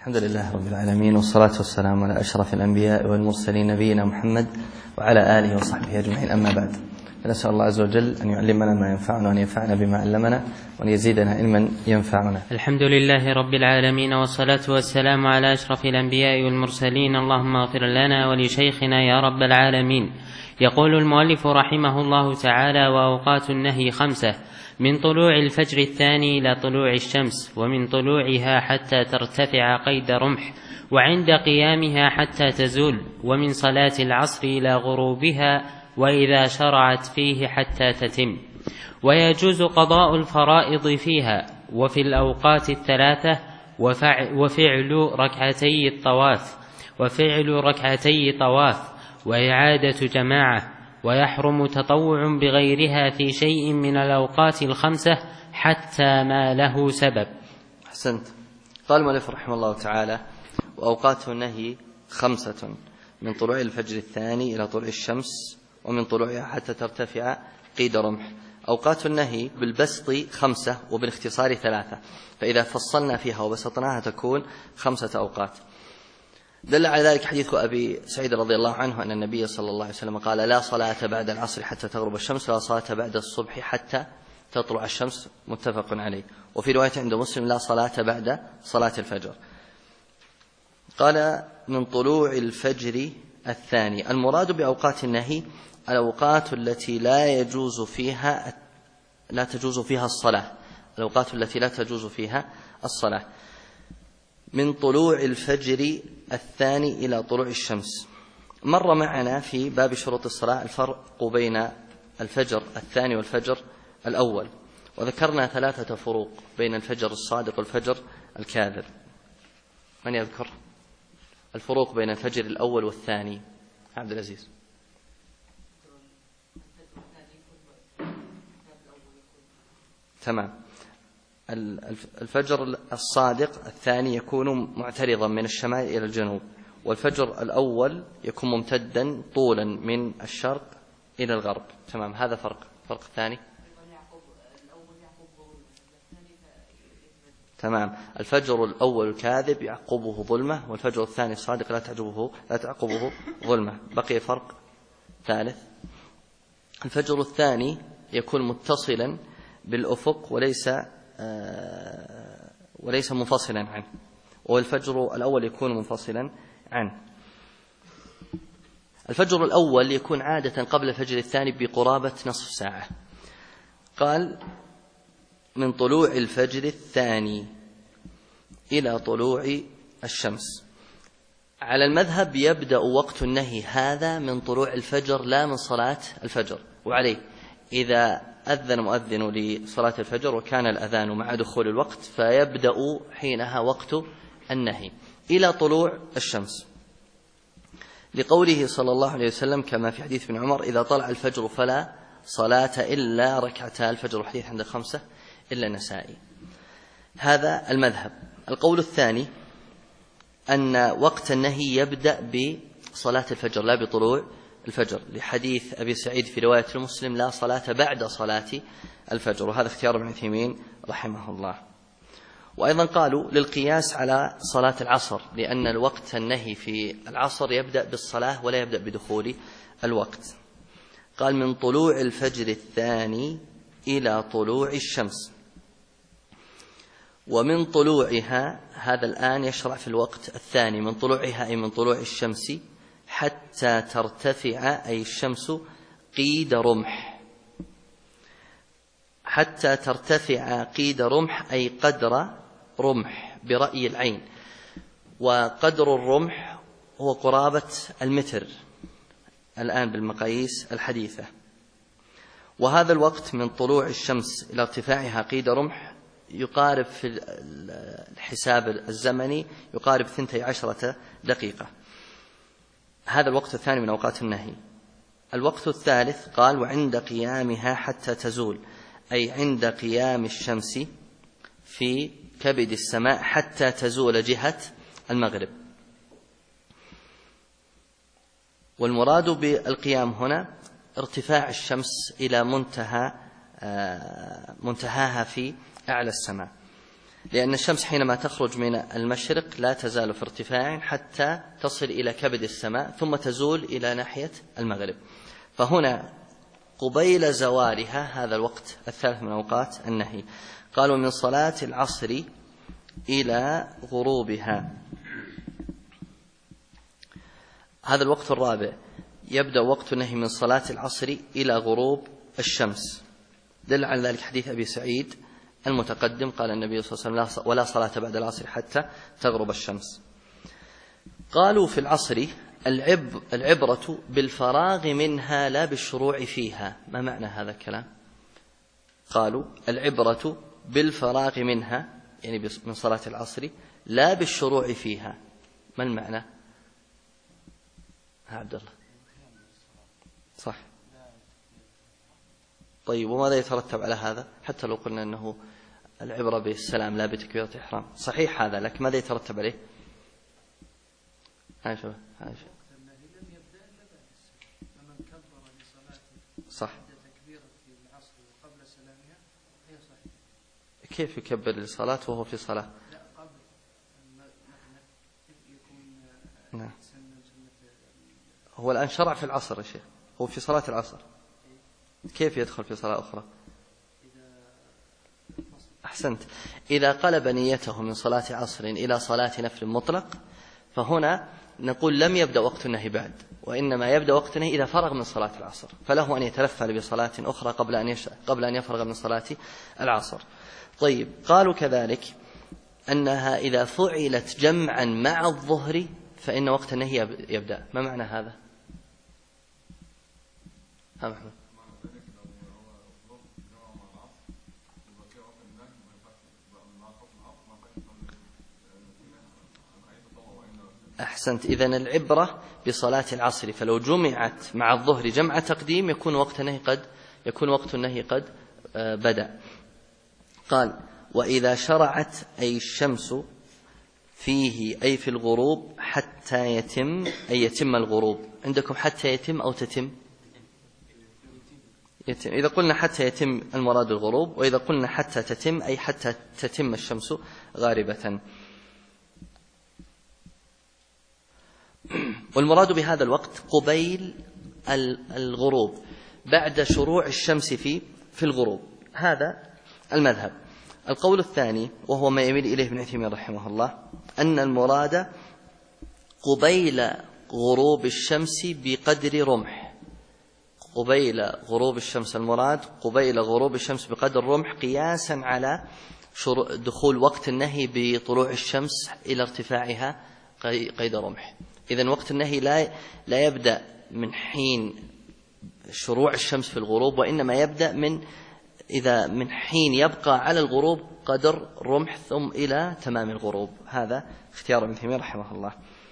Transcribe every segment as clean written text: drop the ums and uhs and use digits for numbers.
الحمد لله رب العالمين، والصلاة والسلام على أشرف الأنبياء والمرسلين نبينا محمد وعلى آله وصحبه أجمعين، أما بعد. فنسأل الله عز وجل أن يعلمنا ما ينفعنا وأن ينفعنا بما علمنا وأن يزيدنا علما ينفعنا. الحمد لله رب العالمين، والصلاة والسلام على أشرف الأنبياء والمرسلين. اللهم اغفر لنا ولشيخنا يا رب العالمين. يقول المؤلف رحمه الله تعالى: وأوقات النهي 5: من طلوع الفجر الثاني إلى طلوع الشمس، ومن طلوعها حتى ترتفع قيد رمح، وعند قيامها حتى تزول، ومن صلاة العصر إلى غروبها، وإذا شرعت فيه حتى تتم. ويجوز قضاء الفرائض فيها، وفي الأوقات الثلاثة وفعل ركعتي طواف وإعادة جماعة، ويحرم تطوع بغيرها في شيء من الأوقات 5 حتى ما له سبب. أحسنت. قال المؤلف رحمه الله تعالى: وأوقات النهي 5: من طلوع الفجر الثاني إلى طلوع الشمس، ومن طلوعها حتى ترتفع قيد رمح. أوقات النهي بالبسط 5 وبالاختصار 3، فإذا فصلنا فيها وبسطناها تكون 5 أوقات. دل على ذلك حديث أبي سعيد رضي الله عنه أن النبي صلى الله عليه وسلم قال: لا صلاة بعد العصر حتى تغرب الشمس، ولا صلاة بعد الصبح حتى تطلع الشمس، متفق عليه. وفي رواية عند مسلم: لا صلاة بعد صلاة الفجر. قال: من طلوع الفجر الثاني. المراد بأوقات النهي الأوقات التي لا تجوز فيها الصلاة، الأوقات التي لا تجوز فيها الصلاة. من طلوع الفجر الثاني إلى طلوع الشمس. مر معنا في باب شروط الصلاة الفرق بين الفجر الثاني والفجر الأول، وذكرنا 3 فروق بين الفجر الصادق والفجر الكاذب. من يذكر الفروق بين الفجر الأول والثاني؟ عبد العزيز. تمام. الفجر الصادق الثاني يكون معترضا من الشمال إلى الجنوب، والفجر الأول يكون ممتدا طولا من الشرق إلى الغرب. تمام، هذا فرق ثاني. تمام. الفجر الأول الكاذب يعقبه ظلمة، والفجر الثاني الصادق لا تعقبه ظلمة. بقي فرق ثالث: الفجر الثاني يكون متصلا بالأفق وليس منفصلا عنه، والفجر الأول يكون منفصلا عنه. الفجر الأول يكون عادة قبل الفجر الثاني بقرابة نصف ساعة. قال: من طلوع الفجر الثاني إلى طلوع الشمس. على المذهب يبدأ وقت النهي هذا من طلوع الفجر لا من صلاة الفجر، وعليه إذا أذن مؤذن لصلاة الفجر وكان الأذان مع دخول الوقت فيبدأ حينها وقت النهي إلى طلوع الشمس، لقوله صلى الله عليه وسلم كما في حديث ابن عمر: إذا طلع الفجر فلا صلاة إلا ركعتا الفجر، حديث عند 5 إلا النسائي. هذا المذهب. القول الثاني أن وقت النهي يبدأ بصلاة الفجر لا بطلوع الفجر، لحديث أبي سعيد في رواية المسلم: لا صلاة بعد صلاة الفجر، وهذا اختيار ابن عثيمين رحمه الله. وأيضا قالوا للقياس على صلاة العصر، لأن الوقت النهي في العصر يبدأ بالصلاة ولا يبدأ بدخول الوقت. قال: من طلوع الفجر الثاني إلى طلوع الشمس، ومن طلوعها، هذا الآن يشرع في الوقت الثاني، من طلوعها أي من طلوع الشمس حتى ترتفع أي الشمس قيد رمح. حتى ترتفع قيد رمح أي قدر رمح برأي العين، وقدر الرمح هو قرابة المتر الآن بالمقاييس الحديثة. وهذا الوقت من طلوع الشمس إلى ارتفاعها قيد رمح يقارب في الحساب الزمني يقارب 12 دقيقة. هذا الوقت الثاني من أوقات النهي. الوقت الثالث قال: وعند قيامها حتى تزول، أي عند قيام الشمس في كبد السماء حتى تزول جهة المغرب. والمراد بالقيام هنا ارتفاع الشمس إلى منتهاها في أعلى السماء. لأن الشمس حينما تخرج من المشرق لا تزال في ارتفاع حتى تصل إلى كبد السماء ثم تزول إلى ناحية المغرب. فهنا قبيل زوالها هذا الوقت الثالث من أوقات النهي. قالوا من صلاة العصر إلى غروبها. هذا الوقت الرابع يبدأ وقت النهي من صلاة العصر إلى غروب الشمس. دل على ذلك حديث أبي سعيد المتقدم، قال النبي صلى الله عليه وسلم: ولا صلاة بعد العصر حتى تغرب الشمس. قالوا في العصر العبرة بالفراغ منها لا بالشروع فيها. ما معنى هذا الكلام؟ قالوا العبرة بالفراغ منها، يعني من صلاة العصر، لا بالشروع فيها. ما المعنى؟ عبد الله صح. طيب وماذا يترتب على هذا؟ حتى لو قلنا أنه العبرة بالسلام لا بتكبيرة الإحرام، صحيح هذا، لكن ماذا يترتب عليه؟ صح. كيف يكبر للصلاة وهو في صلاة؟ نعم. هو الآن شرع في العصر يا شيخ، هو في صلاة العصر، كيف يدخل في صلاة أخرى؟ أحسنت. إذا قلب نيته من صلاة عصر إلى صلاة نفل مطلق فهنا نقول لم يبدأ وقت النهي بعد، وإنما يبدأ وقت النهي إذا فرغ من صلاة العصر، فله أن يتنفل بصلاة أخرى قبل أن يفرغ من صلاة العصر. طيب قالوا كذلك أنها إذا فعلت جمعا مع الظهر فإن وقت النهي يبدأ. ما معنى هذا؟ ها محمد. أحسنت. إذن العبرة بصلاة العصر، فلو جمعت مع الظهر جمع تقديم يكون وقت النهي قد بدأ. قال وإذا شرعت أي الشمس فيه أي في الغروب حتى يتم الغروب. عندكم حتى يتم أو تتم؟ يتم. إذا قلنا حتى يتم المراد الغروب، وإذا قلنا حتى تتم أي حتى تتم الشمس غاربة. والمراد بهذا الوقت قبيل الغروب بعد شروع الشمس في الغروب. هذا المذهب. القول الثاني وهو ما يميل إليه ابن عثيمين رحمه الله أن المراد قبيل غروب الشمس بقدر رمح. قبيل غروب الشمس، المراد قبيل غروب الشمس بقدر رمح، قياسا على دخول وقت النهي بطلوع الشمس إلى ارتفاعها قيد رمح. إذن وقت النهي لا يبدأ من حين شروع الشمس في الغروب، وإنما يبدأ من حين يبقى على الغروب قدر رمح ثم إلى تمام الغروب. هذا اختيار ابن تيمية رحمه الله.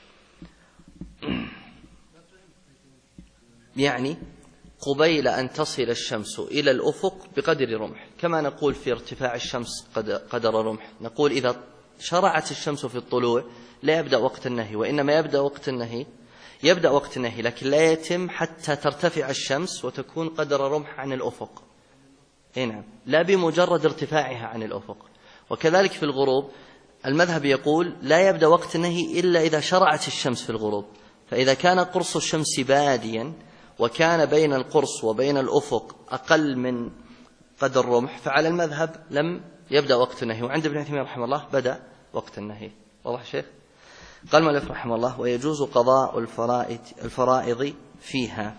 يعني قبيل أن تصل الشمس إلى الأفق بقدر رمح، كما نقول في ارتفاع الشمس قدر رمح. نقول إذا شرعت الشمس في الطلوع لا يبدأ وقت النهي، وإنما يبدأ وقت النهي لكن لا يتم حتى ترتفع الشمس وتكون قدر رمح عن الأفق. نعم، لا بمجرد ارتفاعها عن الأفق. وكذلك في الغروب المذهب يقول لا يبدأ وقت النهي إلا إذا شرعت الشمس في الغروب. فإذا كان قرص الشمس باديا وكان بين القرص وبين الأفق أقل من قدر رمح فعلى المذهب لم يبدأ وقت النهي، وعند ابن عثيمين رحمه الله بدأ وقت النهي. واضح شيخ؟ قال المؤلف رحمه الله ويجوز قضاء الفرائض فيها.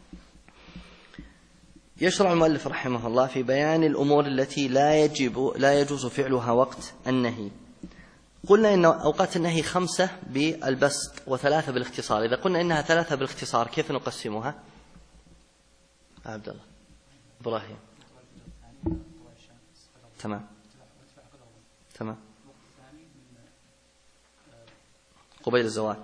يشرع المؤلف رحمه الله في بيان الأمور التي لا يجوز فعلها وقت النهي. قلنا إن أوقات النهي 5 بالبسط و3 بالاختصار. إذا قلنا إنها 3 بالاختصار كيف نقسمها؟ عبد الله إبراهيم. تمام قبيل الزوال.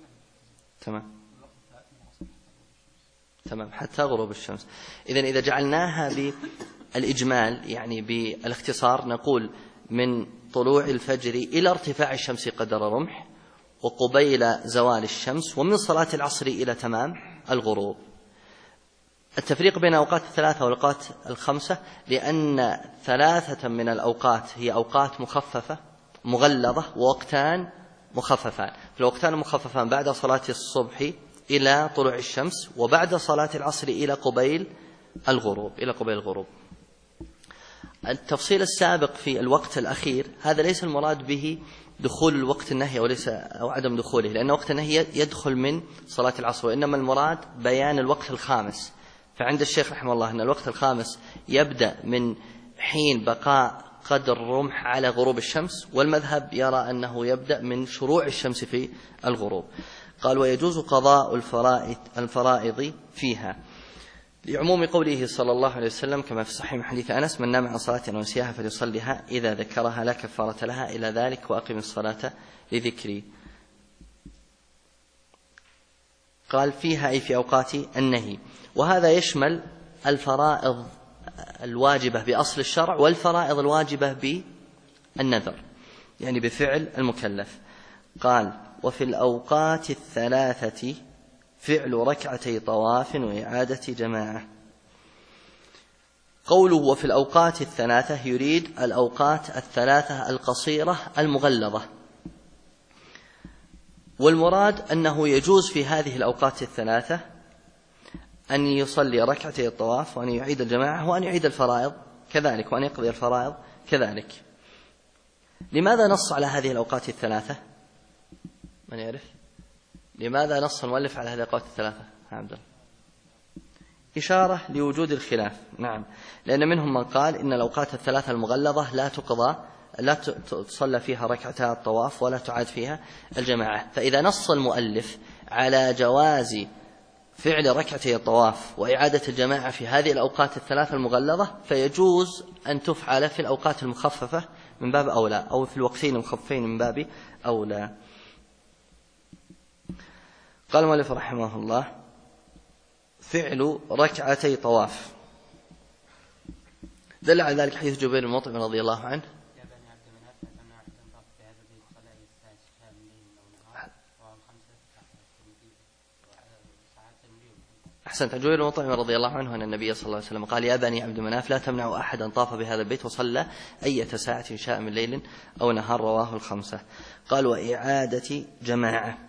تمام حتى غروب الشمس. إذا جعلناها بالإجمال يعني بالاختصار نقول من طلوع الفجر إلى ارتفاع الشمس قدر رمح، وقبيل زوال الشمس، ومن صلاة العصر إلى تمام الغروب. التفريق بين أوقات الثلاثة والأوقات الخمسة لأن ثلاثة من الأوقات هي أوقات مخففة مغلظة ووقتان مخففان. الوقتان المخففان بعد صلاة الصبح إلى طلوع الشمس، وبعد صلاة العصر إلى قبيل الغروب. التفصيل السابق في الوقت الأخير هذا ليس المراد به دخول الوقت النهي أو عدم دخوله، لأن وقت النهي يدخل من صلاة العصر، وإنما المراد بيان الوقت الخامس. فعند الشيخ رحمه الله أن الوقت الخامس يبدأ من حين بقاء قدر رمح على غروب الشمس، والمذهب يرى أنه يبدأ من شروع الشمس في الغروب. قال: ويجوز قضاء الفرائض فيها، لعموم قوله صلى الله عليه وسلم كما في صحيح حديث أنس: من نام عن صلاة أو نسيها فليصلها إذا ذكرها لا كفارة لها إلى ذلك وأقم الصلاة لذكري. قال: فيها أي في أوقات النهي، وهذا يشمل الفرائض الواجبة بأصل الشرع والفرائض الواجبة بالنذر، يعني بفعل المكلف. قال: وفي الأوقات الثلاثة فعل ركعتي طواف وإعادة جماعة. قوله وفي الأوقات الثلاثة يريد الأوقات الثلاثة القصيرة المغلظة، والمراد أنه يجوز في هذه الأوقات الثلاثة أن يصلي ركعتي الطواف وأن يعيد الجماعة وأن يعيد الفرائض كذلك وأن يقضي الفرائض كذلك. لماذا نص على هذه الأوقات الثلاثة؟ من يعرف؟ لماذا نص المؤلف على هذه الأوقات الثلاثة؟ عبد الله. إشارة لوجود الخلاف. نعم، لأن منهم من قال إن الأوقات الثلاثة المغلظة لا تصلى فيها ركعتا الطواف ولا تعاد فيها الجماعة. فإذا نص المؤلف على جواز فعل ركعتي الطواف وإعادة الجماعة في هذه الأوقات الثلاثة المغلظة، فيجوز أن تفعل في الأوقات المخففة من باب أولى، أو في الوقتين المخففين من باب أولى. قال المؤلف رحمه الله: فعل ركعتي طواف. دل على ذلك حديث جبير بن مطعم رضي الله عنه: أحسنت. جبير بن مطعم رضي الله عنه أن النبي صلى الله عليه وسلم قال: يا بني عبد مناف لا تمنعوا أحدا طاف بهذا البيت وصلى أية ساعة شاء من ليل أو نهار. رواه الخمسة. قال: وإعادة جماعة.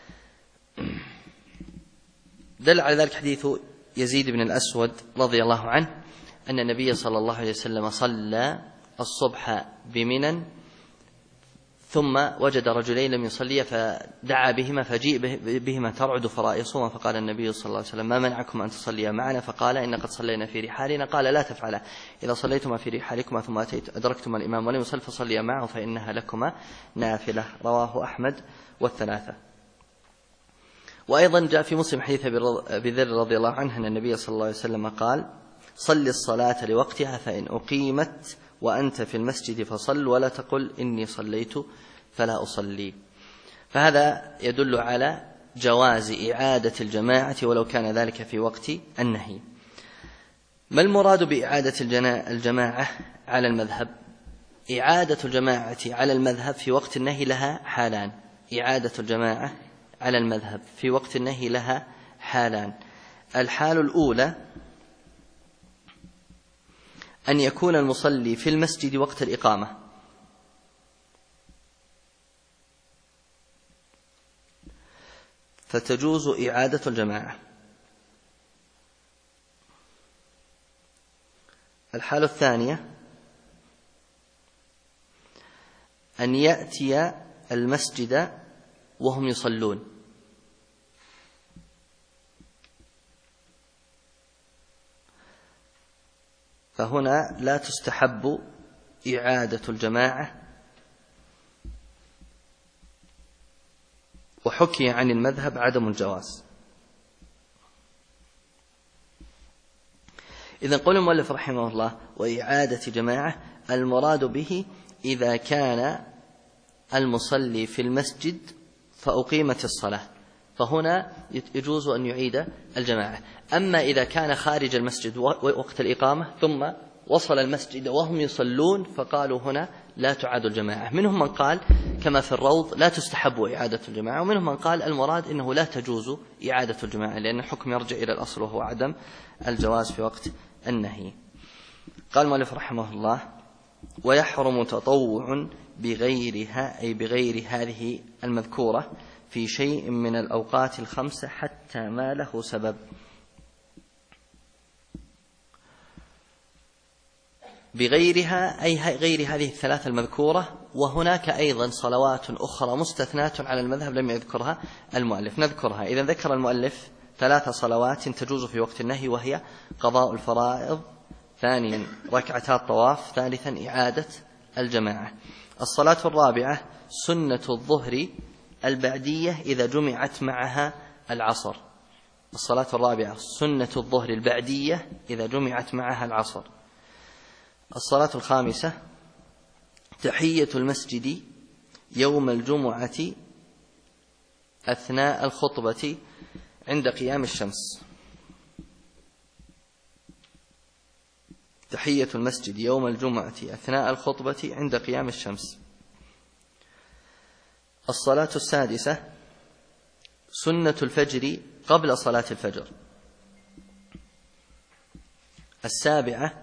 دل على ذلك حديث يزيد بن الأسود رضي الله عنه أن النبي صلى الله عليه وسلم صلى الصبح بمنى، ثم وجد رجلين لم يصليا فدعا بهما، فجيء بهما ترعد فرائصهما، فقال النبي صلى الله عليه وسلم: ما منعكم أن تصليا معنا؟ فقال: إن قد صلينا في رحالنا. قال: لا تفعلا، إذا صليتما في رحالكما ثم أدركتما الإمام ولم يصل فصليا معه فإنها لكما نافلة. رواه أحمد والثلاثة. وأيضا جاء في مسلم حديث أبي ذر رضي الله عنه أن النبي صلى الله عليه وسلم قال: صل الصلاة لوقتها فإن أقيمت وأنت في المسجد فصل ولا تقل إني صليت فلا أصلي. فهذا يدل على جواز إعادة الجماعة ولو كان ذلك في وقت النهي. ما المراد بإعادة الجماعة على المذهب؟ إعادة الجماعة على المذهب في وقت النهي لها حالان. إعادة الجماعة على المذهب في وقت النهي لها حالان. الحال الأولى أن يكون المصلي في المسجد وقت الإقامة، فتجوز إعادة الجماعة. الحالة الثانية أن يأتي المسجد وهم يصلون، فهنا لا تستحب إعادة الجماعة، وحكي عن المذهب عدم الجواز. إذن قول المؤلف رحمه الله: وإعادة جماعة، المراد به إذا كان المصلي في المسجد فأقيمت الصلاة، فهنا يجوز أن يعيد الجماعة. أما إذا كان خارج المسجد وقت الإقامة ثم وصل المسجد وهم يصلون، فقالوا هنا لا تعاد الجماعة. منهم من قال كما في الروض لا تستحب إعادة الجماعة، ومنهم من قال المراد إنه لا تجوز إعادة الجماعة، لأن الحكم يرجع إلى الأصل وهو عدم الجواز في وقت النهي. قال المؤلف رحمه الله: ويحرم تطوع بغيرها، أي بغير هذه المذكورة، في شيء من الأوقات الخمسة حتى ما له سبب. بغيرها أي غير هذه الثلاثة المذكورة، وهناك أيضا صلوات أخرى مستثناة على المذهب لم يذكرها المؤلف، نذكرها. إذا ذكر المؤلف 3 صلوات تجوز في وقت النهي، وهي قضاء الفرائض، ثانيا ركعتا الطواف، ثالثا إعادة الجماعة. الصلاة الرابعة سنة الظهر البعدية إذا جمعت معها العصر. الصلاة الرابعة سنة الظهر البعدية إذا جمعت معها العصر. الصلاة الخامسة تحية المسجد يوم الجمعة أثناء الخطبة عند قيام الشمس. تحية المسجد يوم الجمعة أثناء الخطبة عند قيام الشمس. الصلاة السادسة سنة الفجر قبل صلاة الفجر. السابعة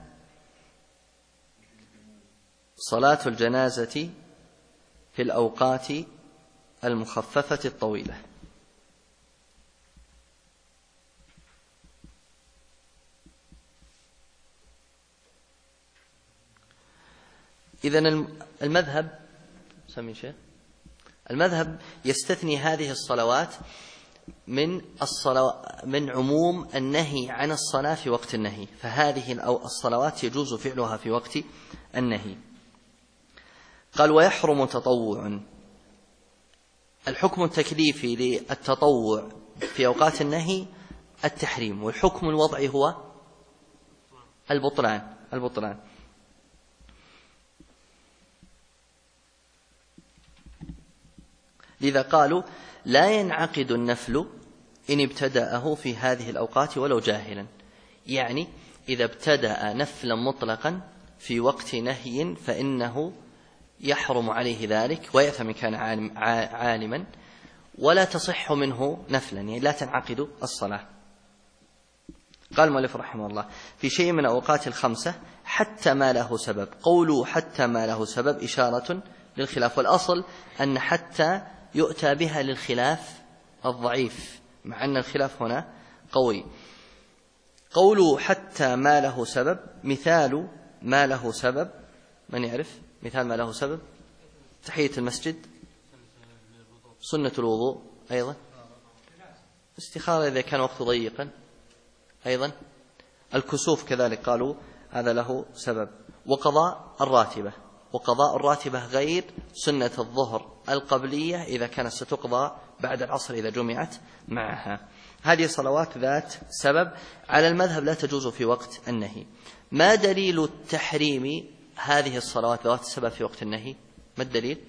صلاة الجنازة في الأوقات المخففة الطويلة. إذن المذهب يستثني هذه الصلوات من عموم النهي عن الصلاة في وقت النهي، فهذه الصلوات يجوز فعلها في وقت النهي. قال: ويحرم تطوع. الحكم التكليفي للتطوع في أوقات النهي التحريم، والحكم الوضعي هو البطلان. لذا قالوا: لا ينعقد النفل إن ابتدأه في هذه الأوقات ولو جاهلا. يعني إذا ابتدأ نفلا مطلقا في وقت نهي فإنه يحرم عليه ذلك ويأثم إن كان عالما، ولا تصح منه نفلا، يعني لا تنعقد الصلاة. قال المؤلف رحمه الله: في شيء من أوقات الخمسة حتى ما له سبب. قولوا حتى ما له سبب إشارة للخلاف، والأصل أن حتى يؤتى بها للخلاف الضعيف، مع أن الخلاف هنا قوي. قولوا حتى ما له سبب، مثال ما له سبب، من يعرف مثال ما له سبب؟ تحية المسجد، سنة الوضوء، أيضا استخارة إذا كان وقت ضيقا، أيضا الكسوف كذلك قالوا هذا له سبب. وقضاء الراتبة غير سنة الظهر القبلية إذا كانت ستقضى بعد العصر إذا جمعت معها. هذه صلوات ذات سبب، على المذهب لا تجوز في وقت النهي. ما دليل التحريم هذه الصلوات ذات السبب في وقت النهي؟ ما الدليل؟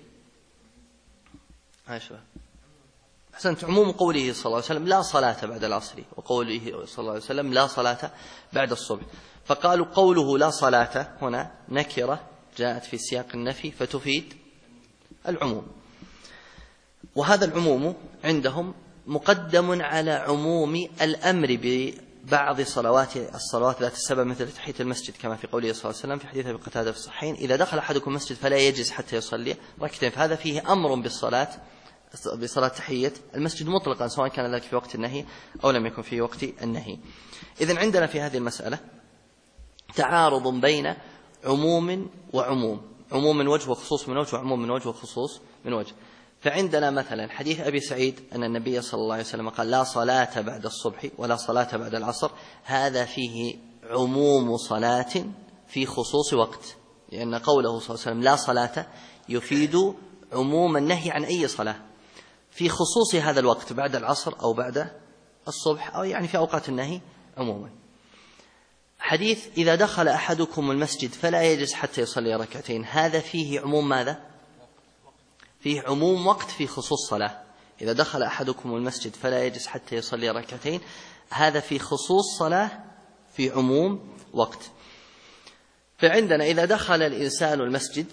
أحسنت. عموم قوله صلى الله عليه وسلم لا صلاة بعد العصر، وقوله صلى الله عليه وسلم لا صلاة بعد الصبح. فقالوا قوله لا صلاة هنا نكرة جاءت في سياق النفي فتفيد العموم، وهذا العموم عندهم مقدم على عموم الأمر ببعض الصلوات ذات السبب، مثل تحية المسجد، كما في قوله صلى الله عليه وسلم في حديث أبي قتادة في الصحيحين: إذا دخل أحدكم المسجد فلا يجلس حتى يصلي ركعتين. فهذا فيه أمر بصلاة تحية المسجد مطلقا، سواء كان ذلك في وقت النهي أو لم يكن في وقت النهي. إذن عندنا في هذه المسألة تعارض بين عموم وعموم، عموم من وجه وخصوص من وجه، وعموم من وجه وخصوص من وجه. فعندنا مثلا حديث أبي سعيد أن النبي صلى الله عليه وسلم قال: لا صلاة بعد الصبح ولا صلاة بعد العصر. هذا فيه عموم صلاة في خصوص وقت، لأن قوله صلى الله عليه وسلم لا صلاة يفيد عموم النهي عن أي صلاة في خصوص هذا الوقت بعد العصر أو بعد الصبح، أو يعني في أوقات النهي عموما. حديث إذا دخل أحدكم المسجد فلا يجلس حتى يصلي ركعتين، هذا فيه عموم ماذا؟ فيه عموم وقت في خصوص صلاة. إذا دخل أحدكم المسجد فلا يجلس حتى يصلي ركعتين، هذا في خصوص صلاة في عموم وقت. فعندنا إذا دخل الإنسان المسجد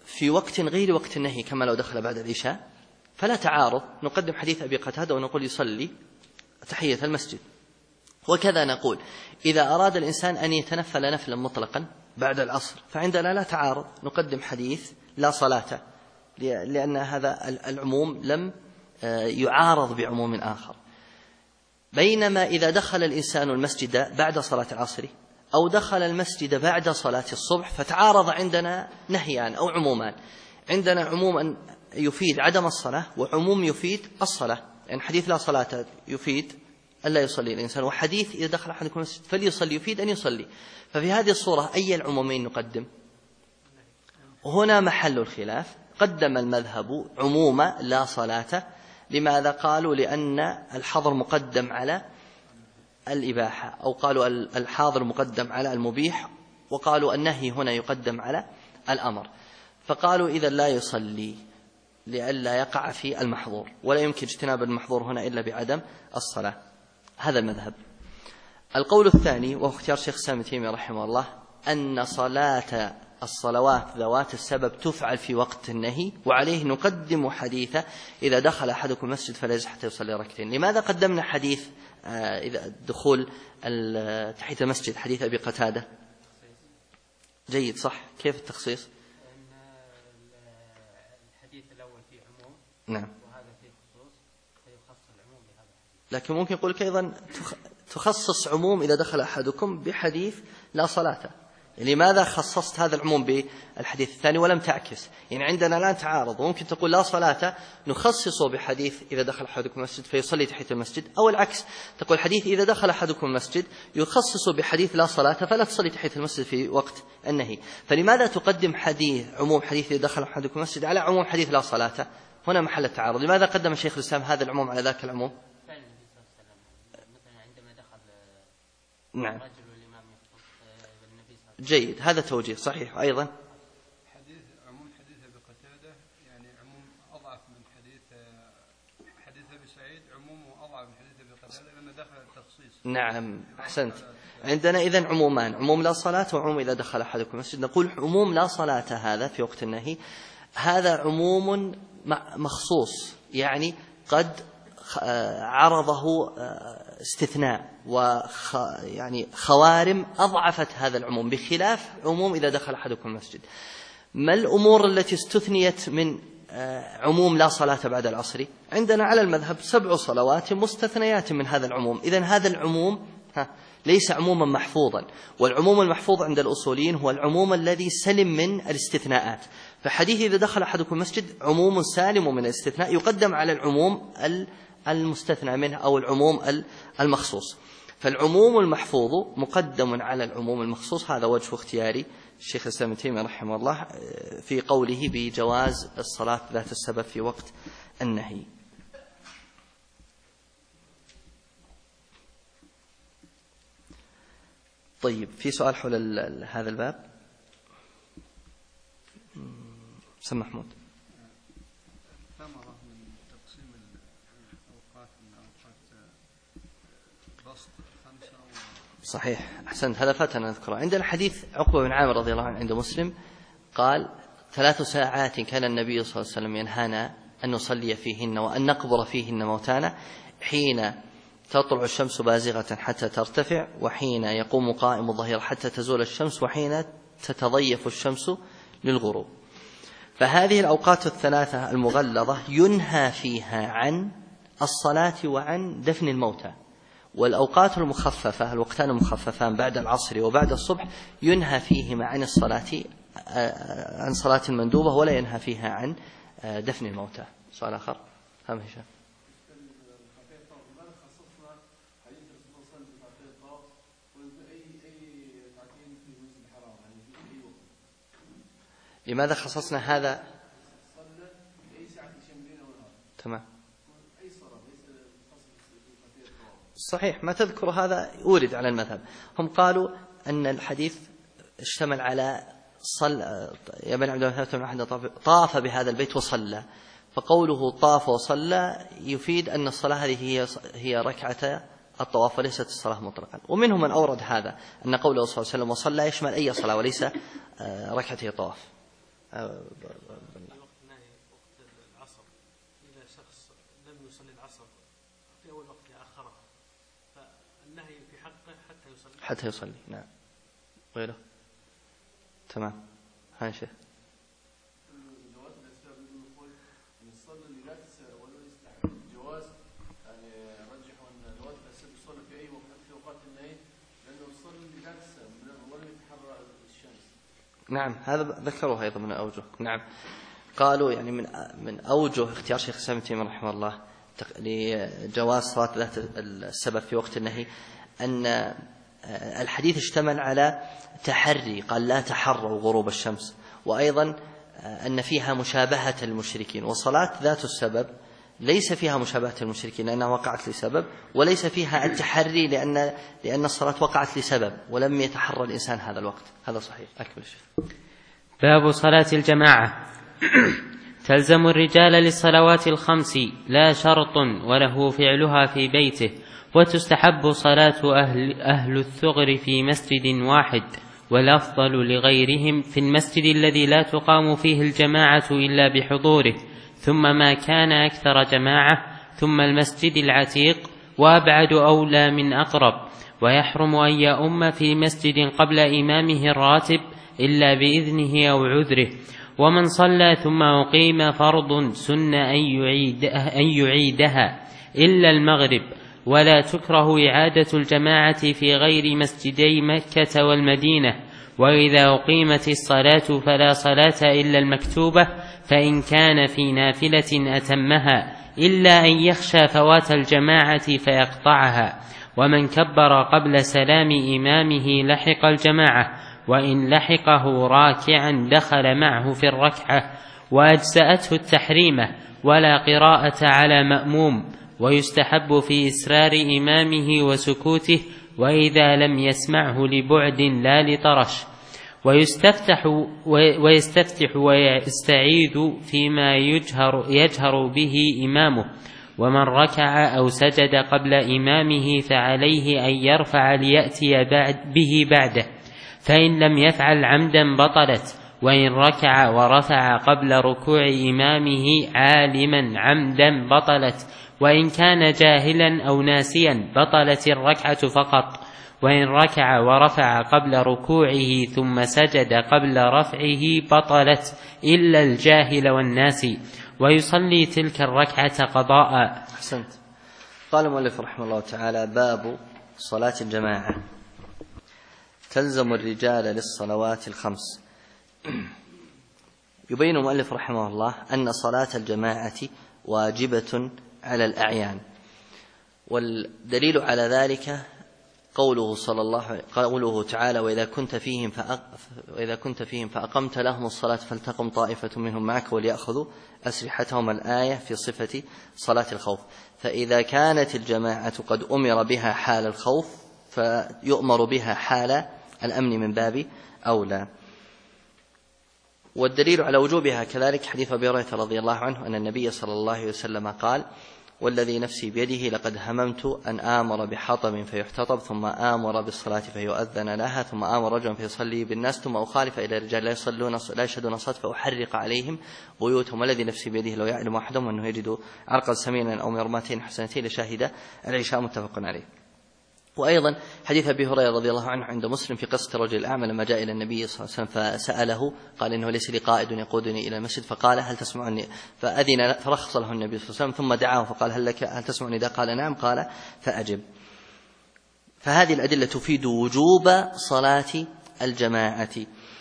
في وقت غير وقت النهي كما لو دخل بعد العشاء فلا تعارض، نقدم حديث أبي قتادة ونقول يصلي تحية المسجد. وكذا نقول إذا أراد الإنسان أن يتنفل نفلا مطلقا بعد العصر فعندنا لا تعارض، نقدم حديث لا صلاة، لأن هذا العموم لم يعارض بعموم آخر. بينما إذا دخل الإنسان المسجد بعد صلاة العصر أو دخل المسجد بعد صلاة الصبح فتعارض عندنا نهيان أو عمومان. عندنا عموما يفيد عدم الصلاة وعموم يفيد الصلاة، يعني حديث لا صلاة يفيد ألا يصلي الإنسان، وحديث إذا دخل أحدكم المسجد فليصلي يفيد أن يصلي. ففي هذه الصورة أي العمومين نقدم؟ هنا محل الخلاف. قدم المذهب عموم لا صلاة. لماذا؟ قالوا لأن الحظر مقدم على الإباحة، أو قالوا الحاضر مقدم على المبيح، وقالوا النهي هنا يقدم على الأمر. فقالوا إذا لا يصلي لئلا يقع في المحظور، ولا يمكن اجتناب المحظور هنا إلا بعدم الصلاة. هذا المذهب. القول الثاني وهو اختيار شيخ الإسلام ابن تيمية رحمه الله أن صلاة الصلوات ذوات السبب تفعل في وقت النهي، وعليه نقدم حديث إذا دخل أحدكم المسجد فلا يجلس حتى يصلي ركعتين. لماذا قدمنا حديث إذا دخول تحية المسجد حديث أبي قتادة؟ جيد، صح. كيف التخصيص؟ الحديث الأول فيه عموم، نعم، وهذا فيه خصوص، فيخصص العموم بهذا الحديث. لكن ممكن يقول أيضا تخصص عموم إذا دخل أحدكم بحديث لا صلاة. لماذا خصصت هذا العموم بالحديث الثاني ولم تعكس؟ يعني عندنا لا تعارض، وممكن تقول لا صلاة نخصصه بحديث إذا دخل أحدكم المسجد فيصلي تحية المسجد، أو العكس تقول حديث إذا دخل أحدكم المسجد يخصص بحديث لا صلاة فلا تصلي تحية المسجد في وقت النهي. فلماذا تقدم عموم حديث إذا دخل أحدكم المسجد على عموم حديث لا صلاة؟ هنا محل التعارض. لماذا قدم شيخ الإسلام هذا العموم على ذاك العموم؟ نعم، جيد، هذا توجيه صحيح. أيضا عموم حديث أبي قتادة يعني عموم أضعف من حديث أبي سعيد، عمومه أضعف من حديث أبي قتادة لأنه دخل التخصيص. نعم، أحسنت. عندنا إذن عمومان، عموم لا صلاة وعموم إذا دخل أحدكم المسجد. نقول عموم لا صلاة هذا في وقت النهي هذا عموم مخصوص، يعني قد عرضه استثناء يعني خوارم أضعفت هذا العموم بخلاف عموم إذا دخل أحدكم المسجد. ما الأمور التي استثنيت من عموم لا صلاة بعد العصر؟ عندنا على المذهب 7 صلوات مستثنيات من هذا العموم. إذن هذا العموم ليس عموما محفوظا، والعموم المحفوظ عند الأصوليين هو العموم الذي سلم من الاستثناءات. فحديث إذا دخل أحدكم المسجد عموم سالم من الاستثناء يقدم على العموم المستثنى منه أو العموم المخصوص. فالعموم المحفوظ مقدم على العموم المخصوص. هذا وجه اختياري الشيخ الإسلام ابن تيمية رحمه الله في قوله بجواز الصلاة ذات السبب في وقت النهي. طيب، في سؤال حول هذا الباب؟ سم محمود. ثمرة من تقسيم الأوقات من أوقات بسط 5 صحيح، أحسنت، هذا فاتنا نذكره. عندنا حديث عقبة بن عامر رضي الله عنه عند مسلم قال 3 ساعات كان النبي صلى الله عليه وسلم ينهانا أن نصلي فيهن وأن نقبر فيهن موتانا، حين تطلع الشمس بازغة حتى ترتفع، وحين يقوم قائم الظهيرة حتى تزول الشمس، وحين تتضيف الشمس للغروب. فهذه الأوقات الثلاثة المغلظة ينهى فيها عن الصلاة وعن دفن الموتى. والأوقات المخففة، الوقتان المخففان بعد العصر وبعد الصبح، ينهى فيهما عن الصلاة عن صلاة المندوبة، ولا ينهى فيها عن دفن الموتى. سؤال آخر. هم هشام. لماذا خصصنا هذا؟ تمام، صحيح، ما تذكر هذا يورد على المذهب. هم قالوا أن الحديث اشتمل على يا بني عبد الله طاف بهذا البيت وصلى، فقوله طاف وصلى يفيد أن الصلاة هذه هي ركعة الطواف وليست الصلاة مطلقا. ومنهم من أورد هذا أن قوله صلى الله عليه وسلم وصلى يشمل أي صلاة وليس ركعتي طواف. وقت العصر إذا شخص لم يصلي العصر في أول وقت آخره فالنهي في حقه حتى يصلي. نعم. غيره. تمام. هاي شيء. جواز الأسباب يقول الصلاة اللي لا تسأل ولا يستحب جواز يعني رجحوا أن جواز الأسباب يصلي في أي وقت في أوقات النهي لأنه الصلاة اللي لا تسأل ولا يتحرى الشمس. نعم هذا ذكروه أيضا من الأوجه. نعم قالوا يعني من أوجه اختيار شيخ الإسلام ابن تيمية رحمه الله لجواز صلاة ذات السبب في وقت النهي أن الحديث اشتمل على تحري، قال لا تحروا غروب الشمس، وأيضا أن فيها مشابهة المشركين، وصلاة ذات السبب ليس فيها مشابهة المشركين لأنها وقعت لسبب، وليس فيها التحري لأن الصلاة وقعت لسبب ولم يتحرى الإنسان هذا الوقت. هذا صحيح. أكمل شيء. باب صلاة الجماعة. تلزم الرجال للصلوات الخمس لا شرط وله فعلها في بيته، وتستحب صلاة أهل الثغر في مسجد واحد، والأفضل لغيرهم في المسجد الذي لا تقام فيه الجماعة إلا بحضوره، ثم ما كان أكثر جماعة، ثم المسجد العتيق، وأبعد أولى من أقرب. ويحرم أن يؤم في مسجد قبل إمامه الراتب إلا بإذنه أو عذره. ومن صلى ثم أقيم فرض سن أن يعيدها إلا المغرب، ولا تكره إعادة الجماعة في غير مسجدي مكة والمدينة. وإذا أقيمت الصلاة فلا صلاة إلا المكتوبة، فإن كان في نافلة أتمها إلا أن يخشى فوات الجماعة فيقطعها. ومن كبر قبل سلام إمامه لحق الجماعة، وإن لحقه راكعا دخل معه في الركعة، وأجزأته التحريمة، ولا قراءة على مأموم. ويستحب في إسرار إمامه وسكوته، وإذا لم يسمعه لبعد لا لطرش. ويستفتح ويستعيذ فيما يجهر به إمامه. ومن ركع أو سجد قبل إمامه فعليه أن يرفع ليأتي به بعده، فإن لم يفعل عمدا بطلت. وإن ركع ورفع قبل ركوع إمامه عالما عمدا بطلت، وإن كان جاهلا أو ناسيا بطلت الركعة فقط. وإن ركع ورفع قبل ركوعه ثم سجد قبل رفعه بطلت إلا الجاهل والناسي، ويصلي تلك الركعة قضاء. أحسنت. قال المؤلف رحمه الله تعالى: باب صلاة الجماعة. تلزم الرجال للصلوات الخمس. يبين المؤلف رحمه الله أن صلاة الجماعة واجبة على الأعيان، والدليل على ذلك قوله تعالى: وإذا كنت فيهم فأقمت لهم الصلاة فلتقم طائفة منهم معك وليأخذوا أسلحتهم، الآية في صفة صلاة الخوف. فإذا كانت الجماعة قد أمر بها حال الخوف فيؤمر بها حال الأمن من باب أولى. والدليل على وجوبها كذلك حديث أبي هريرة رضي الله عنه أن النبي صلى الله عليه وسلم قال: والذي نفسي بيده لقد هممت أن آمر بحطب فيحتطب، ثم آمر بالصلاة فيؤذن لها، ثم آمر رجلا فيصلي بالناس، ثم أخالف إلى رجال لا يشهدون الصلاة فأحرق عليهم بيوتهم، والذي نفسي بيده لو يعلم أحدهم أنه يجد عرقا سمينا أو مرماتين حسنتين لشاهد العشاء، متفق عليه. وأيضا حديث أبي هريرة رضي الله عنه عند مسلم في قصة الرجل الأعمى لما جاء إلى النبي صلى الله عليه وسلم فسأله، قال: إنه ليس لي قائد يقودني إلى المسجد، فقال: هل تسمعني؟ فأذن، فرخص له النبي صلى الله عليه وسلم، ثم دعاه فقال: هل تسمعني؟ قال: نعم. قال: فأجب. فهذه الأدلة تفيد وجوب صلاة الجماعة،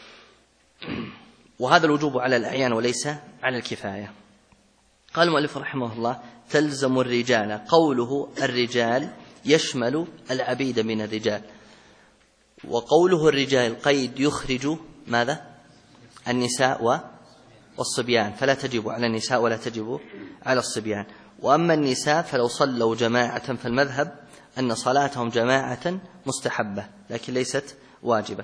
وهذا الوجوب على الأعيان وليس على الكفاية. قال المؤلف رحمه الله: تلزم الرجال. قوله الرجال يشمل العبيد من الرجال، وقوله الرجال قيد يخرج ماذا؟ النساء والصبيان، فلا تجب على النساء ولا تجب على الصبيان. وأما النساء فلو صلوا جماعة فالمذهب أن صلاتهم جماعة مستحبة لكن ليست واجبة.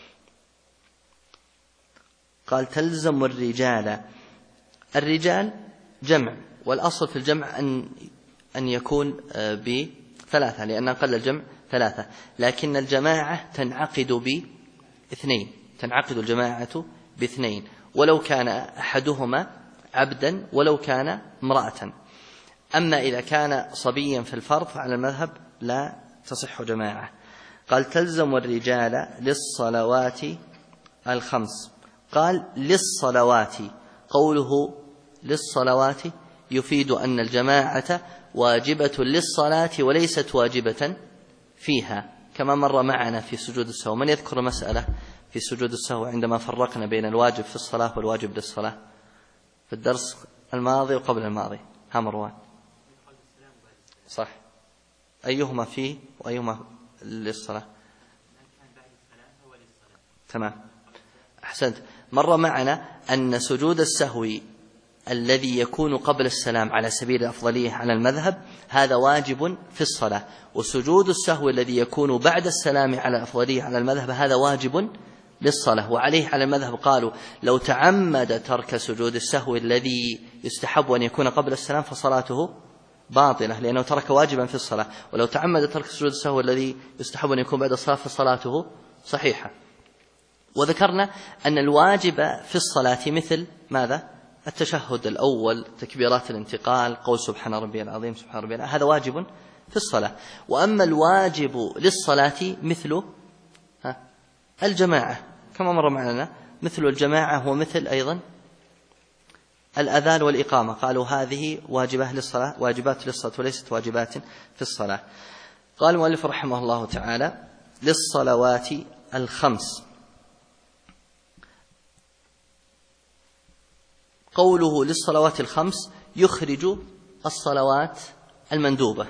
قال: تلزم الرجال. الرجال جمع، والأصل في الجمع أن يكون بثلاثة، لأن أقل الجمع ثلاثة، لكن الجماعة تنعقد باثنين، تنعقد الجماعة باثنين. ولو كان أحدهما عبدا ولو كان امرأة. أما إذا كان صبيا في الفرض فعلى المذهب لا تصح جماعة. قال تلزم الرجال للصلوات الخمس. قال للصلوات، قوله للصلوات يفيد أن الجماعة واجبة للصلاة وليست واجبة فيها، كما مر معنا في سجود السهو. من يذكر مسألة في سجود السهو عندما فرقنا بين الواجب في الصلاة والواجب للصلاة في الدرس الماضي وقبل الماضي؟ ها مروان؟ صح. أيهما فيه وأيهما للصلاة؟ تمام، أحسنت. مر معنا أن سجود السهو الذي يكون قبل السلام على سبيل الأفضلية على المذهب هذا واجب في الصلاة، وسجود السهو الذي يكون بعد السلام على الأفضلية على المذهب هذا واجب للصلاة. وعليه على المذهب قالوا لو تعمد ترك سجود السهو الذي يستحب أن يكون قبل السلام فصلاته باطلة، لأنه ترك واجبا في الصلاة. ولو تعمد ترك سجود السهو الذي يستحب أن يكون بعد الصلاة فصلاته صحيحة. وذكرنا أن الواجب في الصلاة مثل ماذا؟ التشهد الأول، تكبيرات الانتقال، قول سبحان ربي العظيم سبحان ربي العظيم، هذا واجب في الصلاة. وأما الواجب للصلاة مثل الجماعة كما مر معنا، مثل الجماعة ومثل أيضا الأذان والإقامة. قالوا هذه واجبات للصلاة، واجبات للصلاة وليست واجبات في الصلاة. قال المؤلف رحمه الله تعالى للصلوات الخمس. قوله للصلوات الخمس يخرج الصلوات المندوبة،